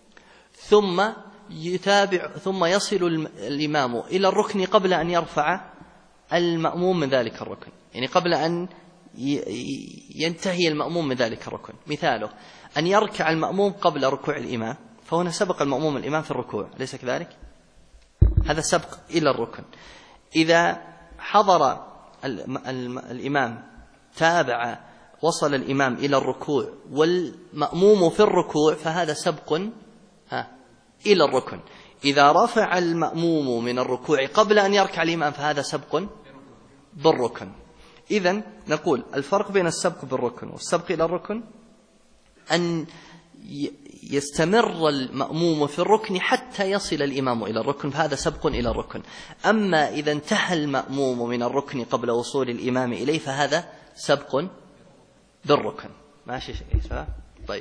ثم يصل الإمام إلى الركن قبل أن يرفع المأموم من ذلك الركن، يعني قبل أن ينتهي المأموم من ذلك الركن. مثاله أن يركع المأموم قبل ركوع الإمام، فهنا سبق المأموم الإمام في الركوع، أليس كذلك؟ هذا سبق إلى الركن. إذا حضر الإمام تابع وصل الإمام إلى الركوع والمأموم في الركوع، فهذا سبق إلى الركن. إذا رفع المأموم من الركوع قبل أن يركع الإمام فهذا سبق بالركن. إذن نقول الفرق بين السبق بالركن والسبق إلى الركن أن يستمر المأموم في الركن حتى يصل الإمام إلى الركن، فهذا سبق إلى الركن. أما إذا انتهى المأموم من الركن قبل وصول الإمام إليه فهذا سبق بالركن. ماشي شيء؟ طيب،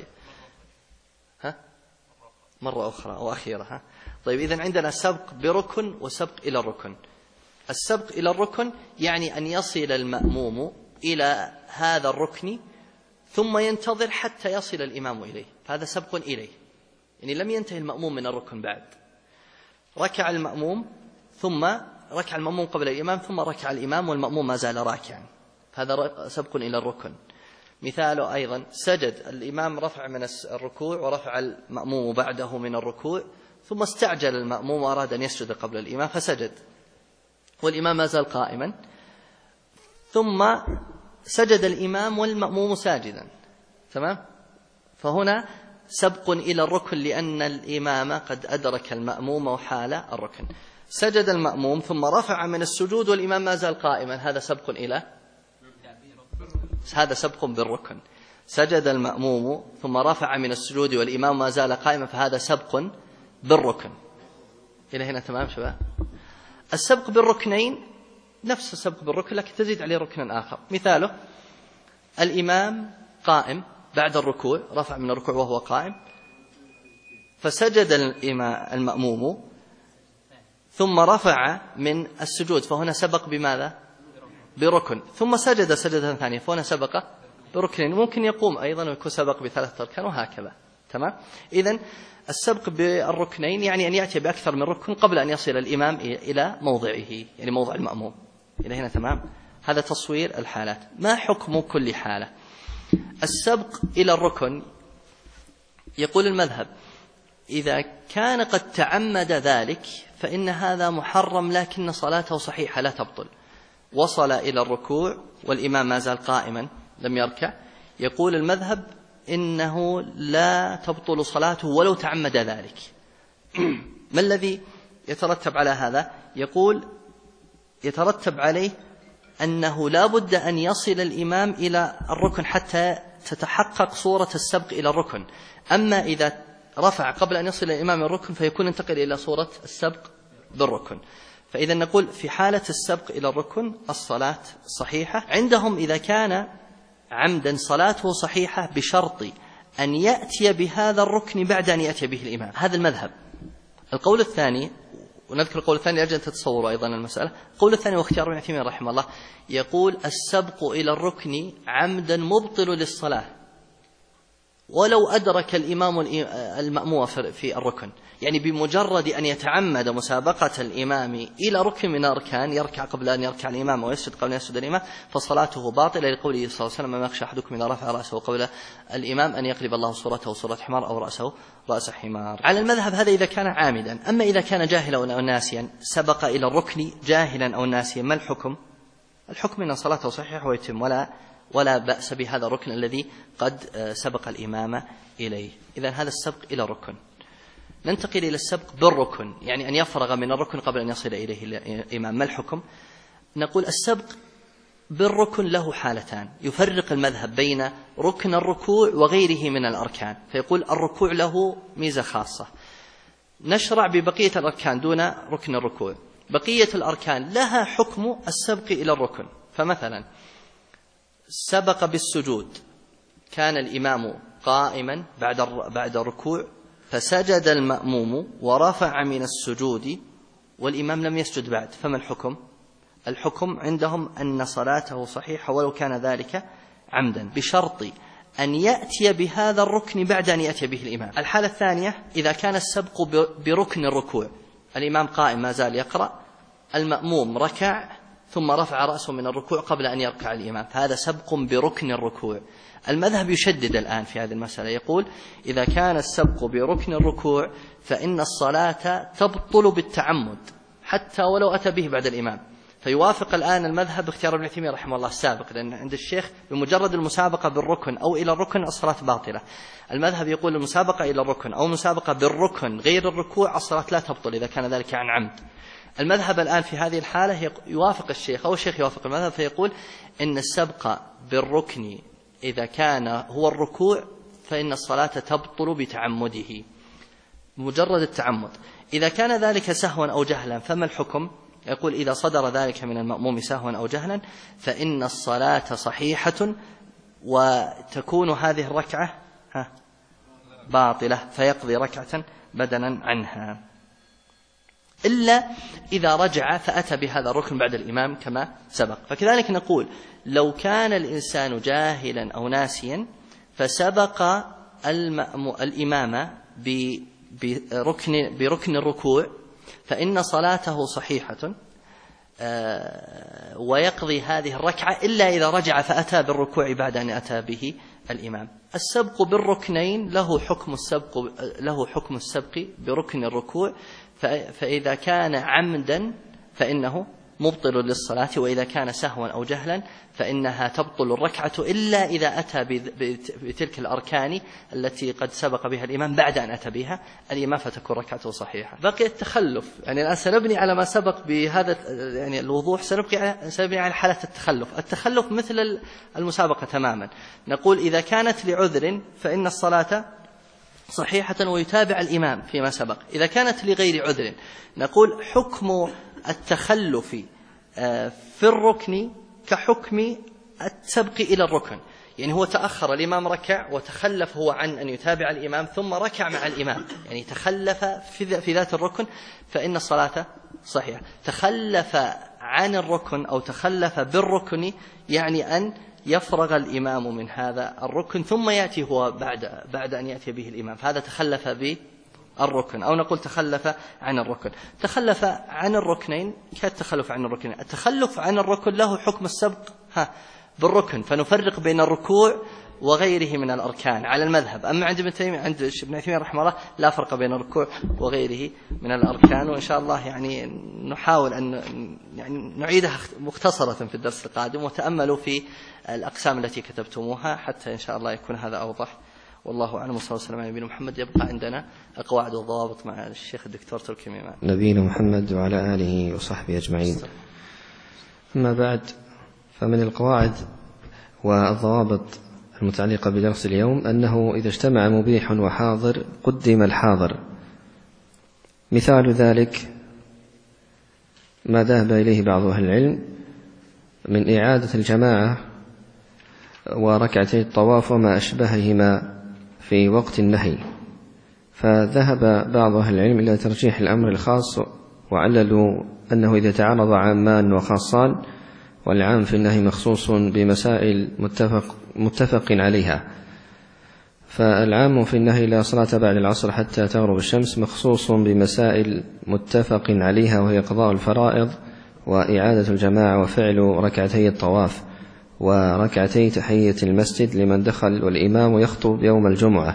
مرة أخرى أو أخيرة. طيب، إذن عندنا سبق بركن وسبق إلى الركن. السبق إلى الركن يعني أن يصل المأموم إلى هذا الركن ثم ينتظر حتى يصل الإمام إليه، فهذا سبق إليه، يعني لم ينتهي المأموم من الركن بعد. ركع المأموم قبل الإمام ثم ركع الإمام والمأموم ما زال راكعا، فهذا سبق إلى الركن. مثاله أيضا سجد الإمام، رفع من الركوع ورفع المأموم بعده من الركوع، ثم استعجل المأموم وأراد أن يسجد قبل الإمام فسجد والإمام ما زال قائما، ثم سجد الإمام والمأموم ساجدا، تمام؟ فهنا سبق إلى الركن لأن الإمام قد أدرك المأموم وحال الركن. سجد المأموم ثم رفع من السجود والإمام ما زال قائما، هذا سبق بالركن. سجد المأموم ثم رفع من السجود والإمام ما زال قائما، فهذا سبق بالركن. إلى هنا تمام شباب؟ السبق بالركنين نفس السبق بالركن لكن تزيد عليه ركن آخر. مثاله الإمام قائم بعد الركوع، رفع من الركوع وهو قائم، فسجد المأموم ثم رفع من السجود، فهنا سبق بماذا؟ بركن. ثم سجد سجدة ثانية، فهنا سبق بركن. ممكن يقوم أيضا ويكون سبق ب3 أركان وهكذا، تمام؟ إذن السبق بالركنين يعني أن يأتي بأكثر من ركن قبل أن يصل الإمام إلى موضعه، يعني موضع المأموم. إلى هنا تمام؟ هذا تصوير الحالات. ما حكم كل حالة؟ السبق إلى الركن يقول المذهب إذا كان قد تعمد ذلك فإن هذا محرم لكن صلاته صحيحة لا تبطل. وصل إلى الركوع والإمام ما زال قائما لم يركع، يقول المذهب إنه لا تبطل صلاته ولو تعمد ذلك. ما الذي يترتب على هذا؟ يقول يترتب عليه أنه لا بد أن يصل الإمام إلى الركن حتى تتحقق صورة السبق إلى الركن. أما إذا رفع قبل أن يصل الإمام الركن فيكون انتقل إلى صورة السبق بالركن. فإذا نقول في حالة السبق إلى الركن الصلاة صحيحة عندهم. إذا كان عمدا صلاته صحيحة بشرط أن يأتي بهذا الركن بعد أن يأتي به الإمام. هذا المذهب. القول الثاني، ونذكر القول الثاني لأجل أن تتصوروا أيضا المسألة، القول الثاني واختيار ابن عثيمين رحمه الله يقول السبق إلى الركن عمدا مبطل للصلاة ولو أدرك الإمام المأموم في الركن، يعني بمجرد أن يتعمد مسابقة الإمام إلى ركن من الأركان يركع قبل أن يركع الإمام ويسجد قبل أن يسجد الإمام فصلاته باطلة، لقوله صلى الله عليه وسلم ما يخشى أحدكم إذا رفع رأسه قبل الإمام أن يقلب الله صورته صورة حمار أو رأسه رأس حمار. على المذهب هذا إذا كان عامدا. أما إذا كان جاهلا أو ناسيا سبق إلى الركن جاهلا أو ناسيا ما الحكم؟ الحكم أن صلاته صحيحة ويتم ولا بأس بهذا الركن الذي قد سبق الإمام إليه. إذن هذا السبق إلى الركن. ننتقل إلى السبق بالركن، يعني أن يفرغ من الركن قبل أن يصل إليه الإمام. ما الحكم؟ نقول السبق بالركن له حالتان، يفرق المذهب بين ركن الركوع وغيره من الأركان، فيقول الركوع له ميزة خاصة، نشرع ببقية الأركان دون ركن الركوع. بقية الأركان لها حكم السبق إلى الركن. فمثلا سبق بالسجود، كان الإمام قائما بعد الركوع فسجد المأموم ورفع من السجود والإمام لم يسجد بعد، فما الحكم؟ الحكم عندهم أن صلاته صحيحة ولو كان ذلك عمدا بشرط أن يأتي بهذا الركن بعد أن يأتي به الإمام. الحالة الثانية إذا كان السبق بركن الركوع، الإمام قائم ما زال يقرأ، المأموم ركع ثم رفع رأسه من الركوع قبل أن يركع الإمام، فهذا سبق بركن الركوع. المذهب يشدد الآن في هذه المسألة، يقول إذا كان السبق بركن الركوع فإن الصلاة تبطل بالتعمد حتى ولو أتى به بعد الإمام. فيوافق الآن المذهب اختيار ابن عثيمين رحمه الله السابق، لأن عند الشيخ بمجرد المسابقة بالركن أو إلى الركن الصلاة باطلة. المذهب يقول المسابقة إلى الركن أو مسابقة بالركن غير الركوع الصلاة لا تبطل إذا كان ذلك عن عمد. المذهب الآن في هذه الحالة يوافق الشيخ أو الشيخ يوافق المذهب، فيقول إن السبق بالركن إذا كان هو الركوع فإن الصلاة تبطل بتعمده مجرد التعمد. إذا كان ذلك سهوا أو جهلا فما الحكم؟ يقول إذا صدر ذلك من المأموم سهوا أو جهلا فإن الصلاة صحيحة وتكون هذه الركعة باطلة فيقضي ركعة بدلا عنها، إلا إذا رجع فأتى بهذا الركن بعد الإمام كما سبق. فكذلك نقول لو كان الإنسان جاهلا أو ناسيا فسبق الإمام بركن الركوع فإن صلاته صحيحة ويقضي هذه الركعة إلا إذا رجع فأتى بالركوع بعد أن أتى به الإمام. السبق بالركنين له حكم السبق بركن الركوع، فإذا كان عمدا فإنه مبطل للصلاة، وإذا كان سهوا أو جهلا فإنها تبطل الركعة إلا إذا أتى بتلك الأركان التي قد سبق بها الإمام بعد أن أتى بها الإمام فتكون ركعته صحيحة. بقي التخلف، يعني الآن سنبني على ما سبق بهذا يعني الوضوح، سنبني على حالة التخلف مثل المسابقة تماما. نقول إذا كانت لعذر فإن الصلاة صحيحة ويتابع الإمام فيما سبق. إذا كانت لغير عذر نقول حكم التخلف في الركن كحكم السبق إلى الركن، يعني هو تأخر الإمام ركع وتخلف هو عن أن يتابع الإمام ثم ركع مع الإمام، يعني تخلف في ذات الركن فإن الصلاة صحيحة. تخلف عن الركن أو تخلف بالركن يعني أن يفرغ الإمام من هذا الركن ثم يأتي هو بعد أن يأتي به الإمام، فهذا تخلف بالركن. أو نقول تخلف عن الركن. تخلف عن الركنين كالتخلف عن الركنين. التخلف عن الركن له حكم السبق بالركن، فنفرق بين الركوع وغيره من الأركان على المذهب. أما عند ابن عثيمين رحمه الله لا فرق بين الركوع وغيره من الأركان، وإن شاء الله يعني نحاول أن يعني نعيدها مختصرة في الدرس القادم، وتأملوا في الأقسام التي كتبتموها حتى إن شاء الله يكون هذا أوضح. والله أعلم، وصلى الله وسلم على نبينا محمد. يبقى عندنا القواعد والضوابط مع الشيخ الدكتور تركي ميمان. نبينا محمد وعلى آله وصحبه أجمعين. أما بعد، فمن القواعد والضوابط المتعلقة بدرس اليوم أنه إذا اجتمع مبيح وحاضر قدم الحاضر. مثال ذلك ما ذهب إليه بعض أهل العلم من إعادة الجماعة وركعتي الطواف وما أشبههما في وقت النهي، فذهب بعض أهل العلم إلى ترجيح الأمر الخاص، وعللوا أنه إذا تعارض عامان وخاصان والعام في النهي مخصوص بمسائل متفق عليها، فالعام في النهي لا صلاة بعد العصر حتى تغرب الشمس مخصوص بمسائل متفق عليها، وهي قضاء الفرائض وإعادة الجماعة وفعل ركعتي الطواف وركعتي تحية المسجد لمن دخل والإمام يخطب يوم الجمعة.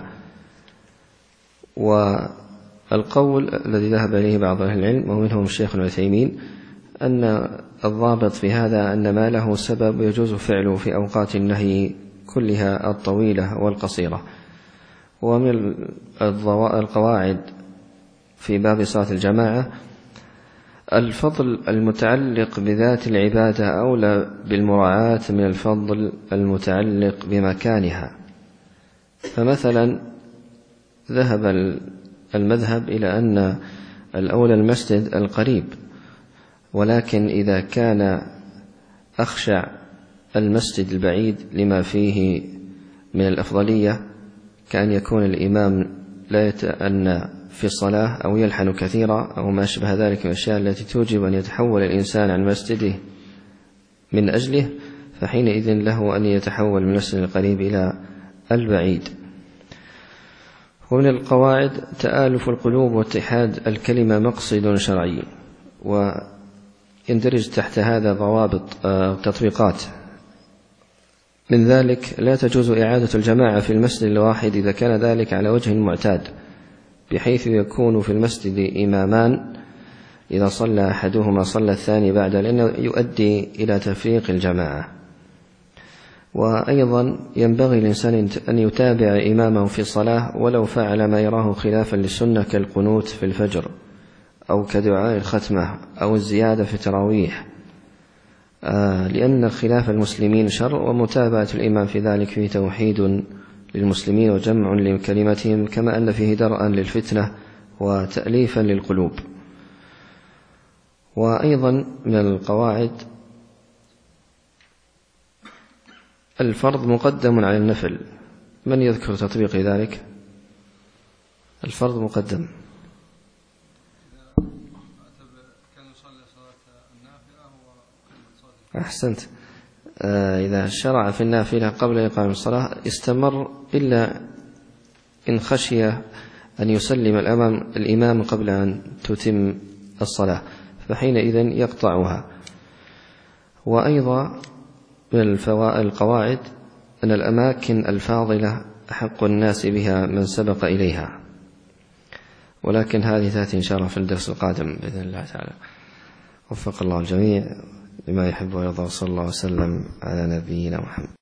والقول الذي ذهب إليه بعض أهل العلم ومنهم الشيخ العثيمين أن الضابط في هذا أن ما له سبب يجوز فعله في أوقات النهي كلها الطويلة والقصيرة. ومن القواعد في باب صلاة الجماعة الفضل المتعلق بذات العبادة أولى بالمراعاة من الفضل المتعلق بمكانها. فمثلا ذهب المذهب إلى أن الأولى المسجد القريب، ولكن إذا كان أخشع المسجد البعيد لما فيه من الأفضلية كأن يكون الإمام لا يتأنى في الصلاة أو يلحن كثيرا أو ما شبه ذلك من الأشياء التي توجب أن يتحول الإنسان عن مسجده من أجله، فحينئذ له أن يتحول من المسجد القريب إلى البعيد. ومن القواعد تآلف القلوب واتحاد الكلمة مقصد شرعي، ويندرج تحت هذا ضوابط تطبيقات. من ذلك لا تجوز إعادة الجماعة في المسجد الواحد إذا كان ذلك على وجه معتاد، بحيث يكون في المسجد إمامان، إذا صلى أحدهما صلى الثاني بعد، لأنه يؤدي إلى تفريق الجماعة. وأيضا ينبغي الإنسان أن يتابع إمامه في الصلاة ولو فعل ما يراه خلافا للسنة كالقنوت في الفجر أو كدعاء الختمة أو الزيادة في التراويح، لأن خلاف المسلمين شر، ومتابعة الإمام في ذلك فيه توحيد للمسلمين وجمع لكلمتهم، كما أن فيه درءا للفتنة وتأليفا للقلوب. وأيضا من القواعد الفرض مقدم على النفل. من يذكر تطبيق ذلك؟ الفرض مقدم. أحسنت. إذا شرع في النافلة قبل إقامة الصلاة استمر إلا إن خشي أن يسلم الإمام قبل أن تتم الصلاة، فحينئذ يقطعها. وأيضا من القواعد أن الأماكن الفاضلة أحق الناس بها من سبق إليها، ولكن هذه تأتي إن شاء الله في الدرس القادم بإذن الله تعالى. وفق الله الجميع لما يحب ويرضى، صلى الله وسلم على نبينا محمد.